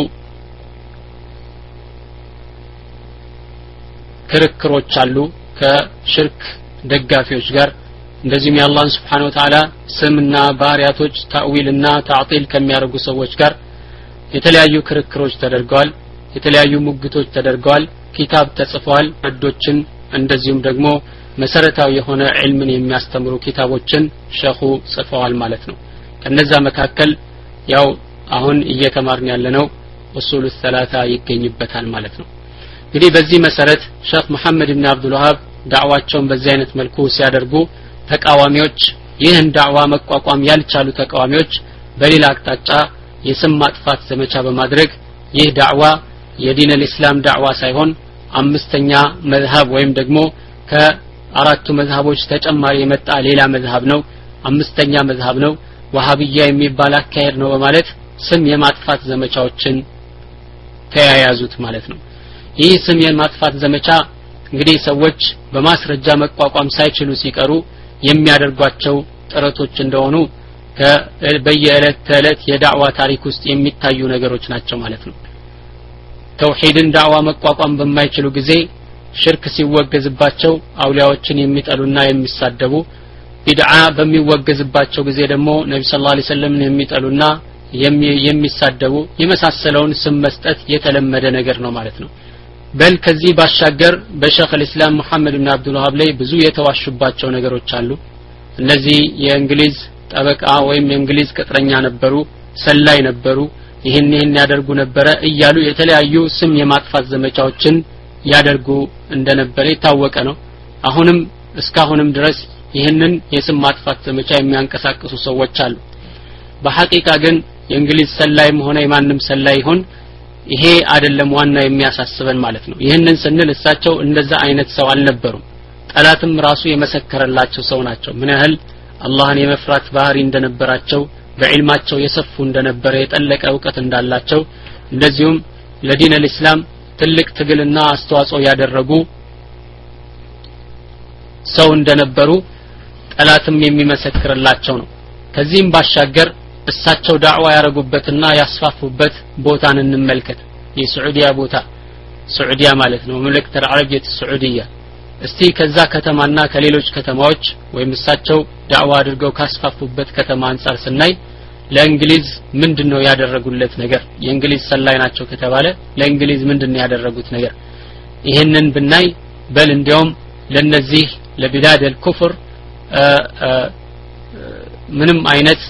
ክርክሮች አሉ ከሽርክ ደጋፊዎች ጋር እንደዚህም የአላህን Subhanahu Wa Ta'ala ስምና ባህሪያቶች ታዊልና ታዕጢል ከሚያደርጉ ሰዎች ጋር የተለያዩ ክርክሮች ተደርገዋል የተለያዩ ሙግቶች ተደርገዋል ኪታብ ተጽፈዋል አዶችን እንደዚሁም ደግሞ መሰረታዊ የሆነ ዒልምን የሚያስተምሩ ኪታቦችን ሸኹ ጽፈዋል ማለት ነው። ከነዛ መካከል ያው አሁን እየተማርን ያለነው ኡሱል الثلاثه ይገኝበታል ማለት ነው። እንግዲህ በዚህ መሰረት ሼክ መሐመድ ኢብኑ አብዱል ወሃብ ዳዕዋቸውን በዚህ አይነት መልኩ ሲያደርጉ ተቃዋሚዎች ይህን ዳዕዋ መቋቋም ያልቻሉ ተቃዋሚዎች በሌላ አቅጣጫ የስም ማጥፋት ዘመቻ በማድረግ ይህ ዳዕዋ የዲን الاسلام ዳዕዋ ሳይሆን አምስተኛ መዝሐብ ወይም ደግሞ ከአራቱ መዝሐቦች ተጨማሪ የመጣ ሌላ መዝሐብ ነው አምስተኛ መዝሐብ ነው ወሃቢያ የሚባል አካሄድ ነው በማለት ስም የማጥፋት ዘመቻዎችን ተያያዙት ማለት ነው። ይህ ስም የማጥፋት ዘመቻ እንግዲህ ሰዎች በማስረጃ መቋቋም ሳይችሉ ሲቀሩ የሚያደርጓቸው ጥረቶች እንደሆኑ በየዕለት ተዕለት የዳዕዋ ታሪክ ውስጥ የሚታዩ ነገሮች ናቸው ማለት ነው። ተውሂድን ዳዕዋ መቋቋም በማይችሉ ጊዜ ሽርክ ሲወገዝባቸው አውሊያዎችን የሚጠሉና የሚሳደቡ ቢድዓ በሚወገዝባቸው ጊዜ ደግሞ ነብዩ ሰለላሁ ዐለይሂ ወሰለም የሚጠሉና የሚሳደቡ የመሳሰለውን ስም መስጠት የተለመደ ነገር ነው ማለት ነው። በል ከዚህ ባሻገር በሸኽ الاسلام መሐመድ ኢብኑ አብዱል ወሃብ ላይ ብዙ የተዋሹባቸው ነገሮች አሉ። እነዚህ የእንግሊዝ ጠበቃ ወይም የእንግሊዝ ቅጥረኛ ነበሩ ሰላይ ነበሩ ይሄን ይሄን ያደርጉ ነበረ እያሉ የተለያዩ ስም የማጥፋት ዘመቻዎችን ያደርጉ እንደነበረ የታወቀ ነው። አሁንም እስካሁንም ድረስ ይህንን የስም ማጥፋት ዘመቻ የሚያንቀሳቅሱ ሰዎች አሉ። በሐቂቃ ግን የእንግሊዝ ሰላይም ሆነ የማንም ሰላይ ይሁን ይሄ አይደለም ዋና የሚያሳስበን ማለት ነው። ይህንን ስንል እሳቸው እንደዛ አይነት ሰው አልነበሩም። ጠላትም ራሱ የመሰከረላቸው ሰው ናቸው። ምን ያህል አላህን የመፍራት ባህሪ እንደነበራቸው በዕልማቸው የሰፉ እንደነበረ የጠለቀ ዕውቀት እንዳላቸው እንደዚሁም ለዲን الاسلام ትልቅ ትግልና አስተዋጽኦ ያደረጉ ሰው እንደነበሩ ጠላትም የሚመሰክርላቸው ነው። ከዚህም ባሻገር እሳቸው ዳዕዋ ያረጉበትና ያስፋፉበት ቦታን እንመልከት። የሳዑዲያ ቦታ ሳዑዲያ ማለት ነው መምለከተ አረቢያ ሳዑዲያ እስቲ ከዛ ከተማና ከሌሎች ከተማዎች ወይም እሳቸው ዳዕዋ አድርገው ካስፋፉበት ከተማ አንፃር ስናይ ለእንግሊዝ ምንድነው ያደረጉለት ነገር? የእንግሊዝ ሰላይ ናቸው ከተባለ ለእንግሊዝ ምንድነው ያደረጉት ነገር? ይሄንን ብናይ በል እንዲያውም ለነዚህ ለቢላድ الكفر ምንም አይነት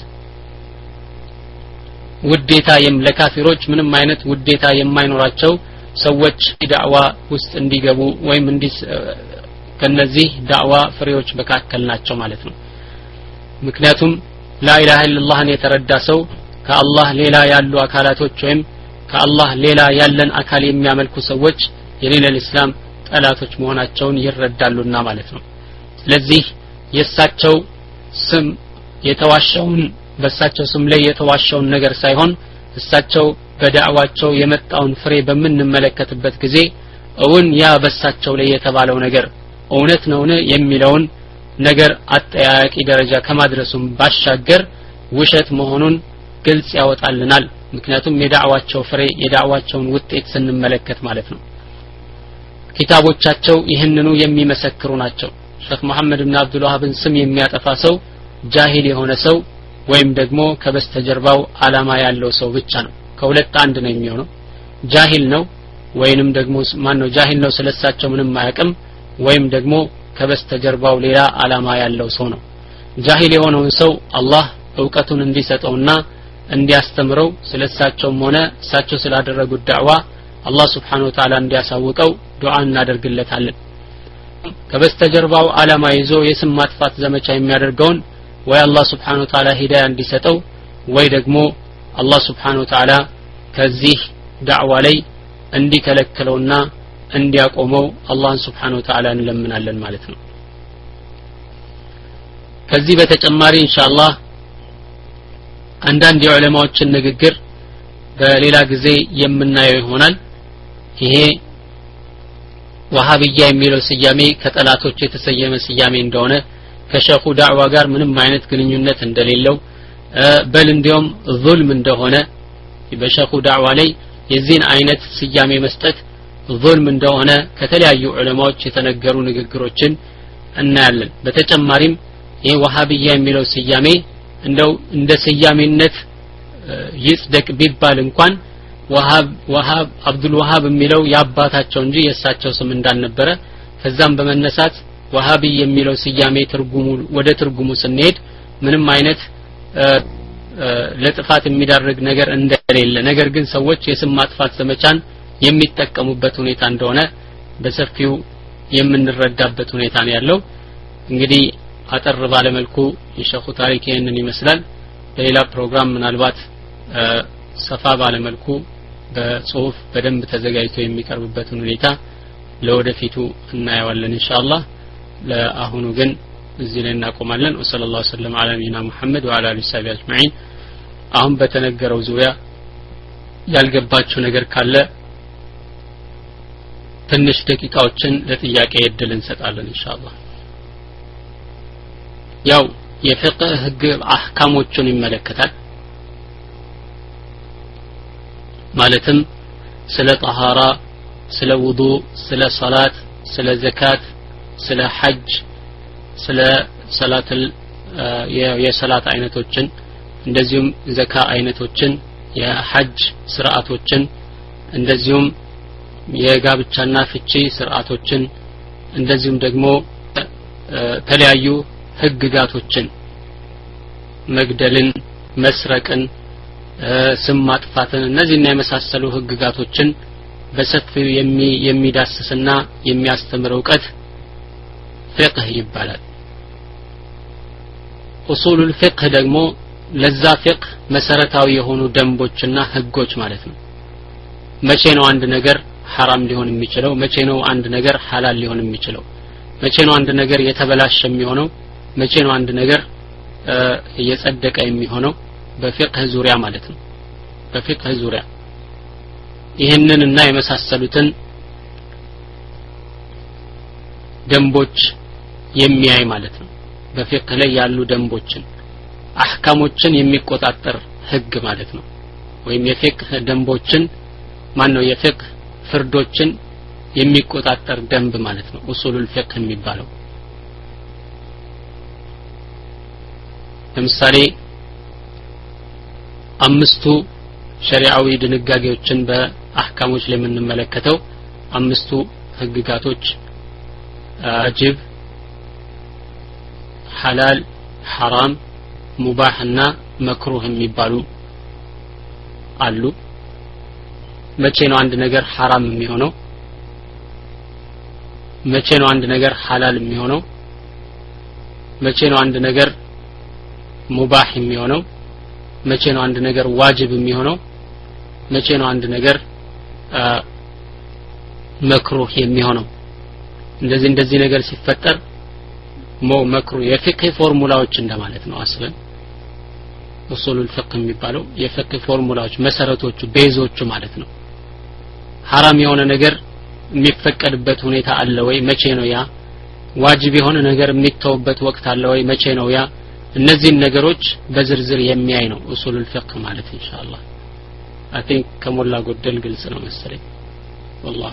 ውዴታ ለካፊሮች ምንም አይነት ውዴታ የማይኖራቸው ሰዎች ዳዕዋ ውስጥ እንዲገቡ ወይም እንዲ ከነዚህ ዳዕዋ ፍሬዎች መካከል ናቸው ማለት ነው። ምክንያቱም ላኢላሃ ኢላላህን የተረዳ ሰው ከአላህ ሌላ ያሉ አካላቶች ወይም ከአላህ ሌላ ያለን አካል የሚያመልኩ ሰዎች የዲን الاسلام ጠላቶች መሆናቸውን ይረዳሉና ማለት ነው። ስለዚህ የሳቸው ስም የተዋሸውን በሳቸው ስም ላይ የተዋሸውን ነገር ሳይሆን እሳቸው በዳዕዋቸው የመጣውን ፍሬ በምንመለከትበት ጊዜ እውን ያ በሳቸው ላይ የተባለው ነገር እውነት ነውን የሚለውን ነገር አጠያያቂ ደረጃ ከማድረሱም ባሻገር ውሸት መሆኑን ግልጽ ያወጣልናል። ምክንያቱም የዳዕዋቸው ፍሬ የዳዕዋቸውን ውጤት ስንመለከት ማለት ነው። ኪታቦቻቸው ይህንኑ የሚመሰክሩ ናቸው። ሼክ መሐመድ ኢብኑ አብዱል ወሃብን ስም የሚያጠፋ ሰው ጃሂል የሆነ ሰው ወይም ደግሞ ከበስተጀርባው አላማ ያለው ሰው ብቻ ነው። ከሁለት አንድ ነው የሚሆነው። ጃሂል ነው ወይንም ደግሞ ማን ነው ጃሂል ነው ስለሳቸው ምንም አያውቅም ወይም ደግሞ ከበስተጀርባው ሌላ አላማ ያለው ሰው ነው። ጃሂል የሆነውን ሰው አላህ ዕውቀቱን እንዲሰጠውና እንዲያስተምረው ስለሳቸውም ሆነ እሳቸው ስላደረጉት ዳዕዋ አላህ Subhanahu Wa Ta'ala እንዲያሳውቀው ዱዓ እናደርግለታለን። ከበስተጀርባው አላማ ይዞ የስም ማጥፋት ዘመቻ የሚያደርገውን ወይ አላህ Subhanahu Wa Ta'ala ሂዳያ እንዲሰጠው ወይ ደግሞ አላህ Subhanahu Wa Ta'ala ከዚህ ዳዕዋ ላይ እንዲከለክለውና እንዲያቆመው አላህ Subhanahu Wa Ta'ala እንለምናለን ማለት ነው ከዚህ በተጨማሪ ኢንሻአላህ አንዳንድ የዑለማዎችን ንግግር በሌላ ጊዜ የምናየው ይሆናል ይሄ ወሃቢያ የሚለው ስያሜ ከጠላቶች የተሰየመ ስያሜ እንደሆነ ከሸኹ ዳዕዋ ጋር ምንም አይነት ግንኙነት እንደሌለው በል እንዲያውም ዙልም እንደሆነ በሸኹ ዳዕዋ ላይ የዚህን አይነት ስያሜ መስጠት ዙልም እንደሆነ ከተለያዩ ዑለማዎች የተነገሩ ንግግሮችን እናያለን በተጨማሪም ይሄ ወሃቢያ የሚለው ስያሜ እንደው እንደ ስያሜነት ይጽደቅ ቢባል እንኳን ወሃብ ወሃብ አብዱል ወሃብ የሚለው ያባታቸው እንጂ የሳቸው ስም እንዳልነበረ ከዛም በመነሳት ወሃቢ የሚለው ስያሜ ትርጉሙ ወደ ትርጉሙ ስንሄድ ምንም አይነት ለጥፋት የሚዳርግ ነገር እንደሌለ ነገር ግን ሰዎች የስም ማጥፋት ዘመቻን የሚጠቀሙበት ሁኔታ እንደሆነ በሰፊው የምንረዳበት ሁኔታ ነው ያለው እንግዲህ አጠር ባለ መልኩ የሸኹ ታሪክ ይሄንን ይመስላል በሌላ ፕሮግራም ምናልባት ሰፋ ባለ መልኩ በጽሁፍ በደንብ ተዘጋጅቶ የሚቀርብበትን ሁኔታ ለወደፊቱ እናያለን ኢንሻአላህ ለአሁኑ ግን እዚህ ላይ እናቆማለን ወሰለላሁ ዐለይሂ ዐላ ነቢይና ሙሐመድ ወዐላ አሊሂ ወሰሐቢሂ አጅማዒን አሁን በተነገረው ዙሪያ ያልገባችሁ ነገር ካለ ትንሽ ደቂቃዎችን ለጥያቄ እድል እንሰጣለን ኢንሻአላህ ያው የፍቅህ ህግ አህካሞችን ይመለከታል ማለትም ስለ ጠሃራ ስለ ውዱእ ስለ ሶላት ስለ ዘካት ስለ ሐጅ ስለ ሰላተል የሰላት አይነቶችን እንደዚሁም ዘካ አይነቶችን የሐጅ ስርዓቶችን እንደዚሁም የጋብቻና ፍቺ ስርዓቶችን እንደዚሁም ደግሞ ተለያዩ ህግጋቶችን መግደልን መስረቅን ስም ማጥፋትን እነዚህና የመሳሰሉ ህግጋቶችን በሰፊው የሚዳስስና የሚያስተምር ዕውቀት ፍቅህ ይባላል ኡሱሉል ፍቅህ ደግሞ ለዛ ፍቅህ መሰረታዊ የሆኑ ደንቦችና ህጎች ማለት ነው መቼ ነው አንድ ነገር ሐራም ሊሆን የሚችለው መቼ ነው አንድ ነገር ሐላል ሊሆን የሚችለው መቼ ነው አንድ ነገር የተበላሸ የሚሆነው መቼ ነው አንድ ነገር እየጸደቀ የሚሆነው በፍቅህ ዙሪያ ማለት ነው በፍቅህ ዙሪያ ይሄንን እና የመሳሰሉትን ደንቦች የሚያይ ማለት ነው በፍቅህ ላይ ያሉ ደንቦችን አህካሞችን የሚቆጣጠር ህግ ማለት ነው ወይም የፍቅህ ደንቦችን ማን ነው የፍቅህ ፍርዶችን የሚቆጣጠር ደንብ ማለት ነው ኡሱሉል ፍቅህ የሚባለው ለምሳሌ አምስቱ ሸሪዓዊ ድንጋጌዎችን በአህካሞች ላይ የምንመለከተው አምስቱ ህግጋቶች ዋጅብ ሐላል ሐራም ሙባህና መክሩህ የሚባሉ አሉ መቼ ነው አንድ ነገር ሐራም የሚሆነው መቼ ነው አንድ ነገር ሐላል የሚሆነው መቼ ነው አንድ ነገር ሙባህ የሚሆነው መቼ ነው አንድ ነገር ዋጅብ የሚሆነው መቼ ነው አንድ ነገር መክሩህ የሚሆነው እንደዚህ እንደዚህ ነገር ሲፈጠር ሞ መክሩህ የፍቅህ ፎርሙላዎች እንደማለት ነው አስለን ኡሱሉል ፍቅህ የሚባለው የፍቅህ ፎርሙላዎች መሰረቶቹ ቤዞቹ ማለት ነው ሐራም የሆነ ነገር የሚፈቀድበት ሁኔታ አለ ወይ መቼ ነው ያ ዋጅብ የሆነ ነገር የሚተውበት ወቅት አለ ወይ መቼ ነው ያ እነዚህ ነገሮች በዝርዝር የሚያይ ነው ኡሱሉል ፍቅህ ማለት ኢንሻአላህ አይ ቲንክ ከሞላ ጎደል ግልጽ ነው መሰለኝ والله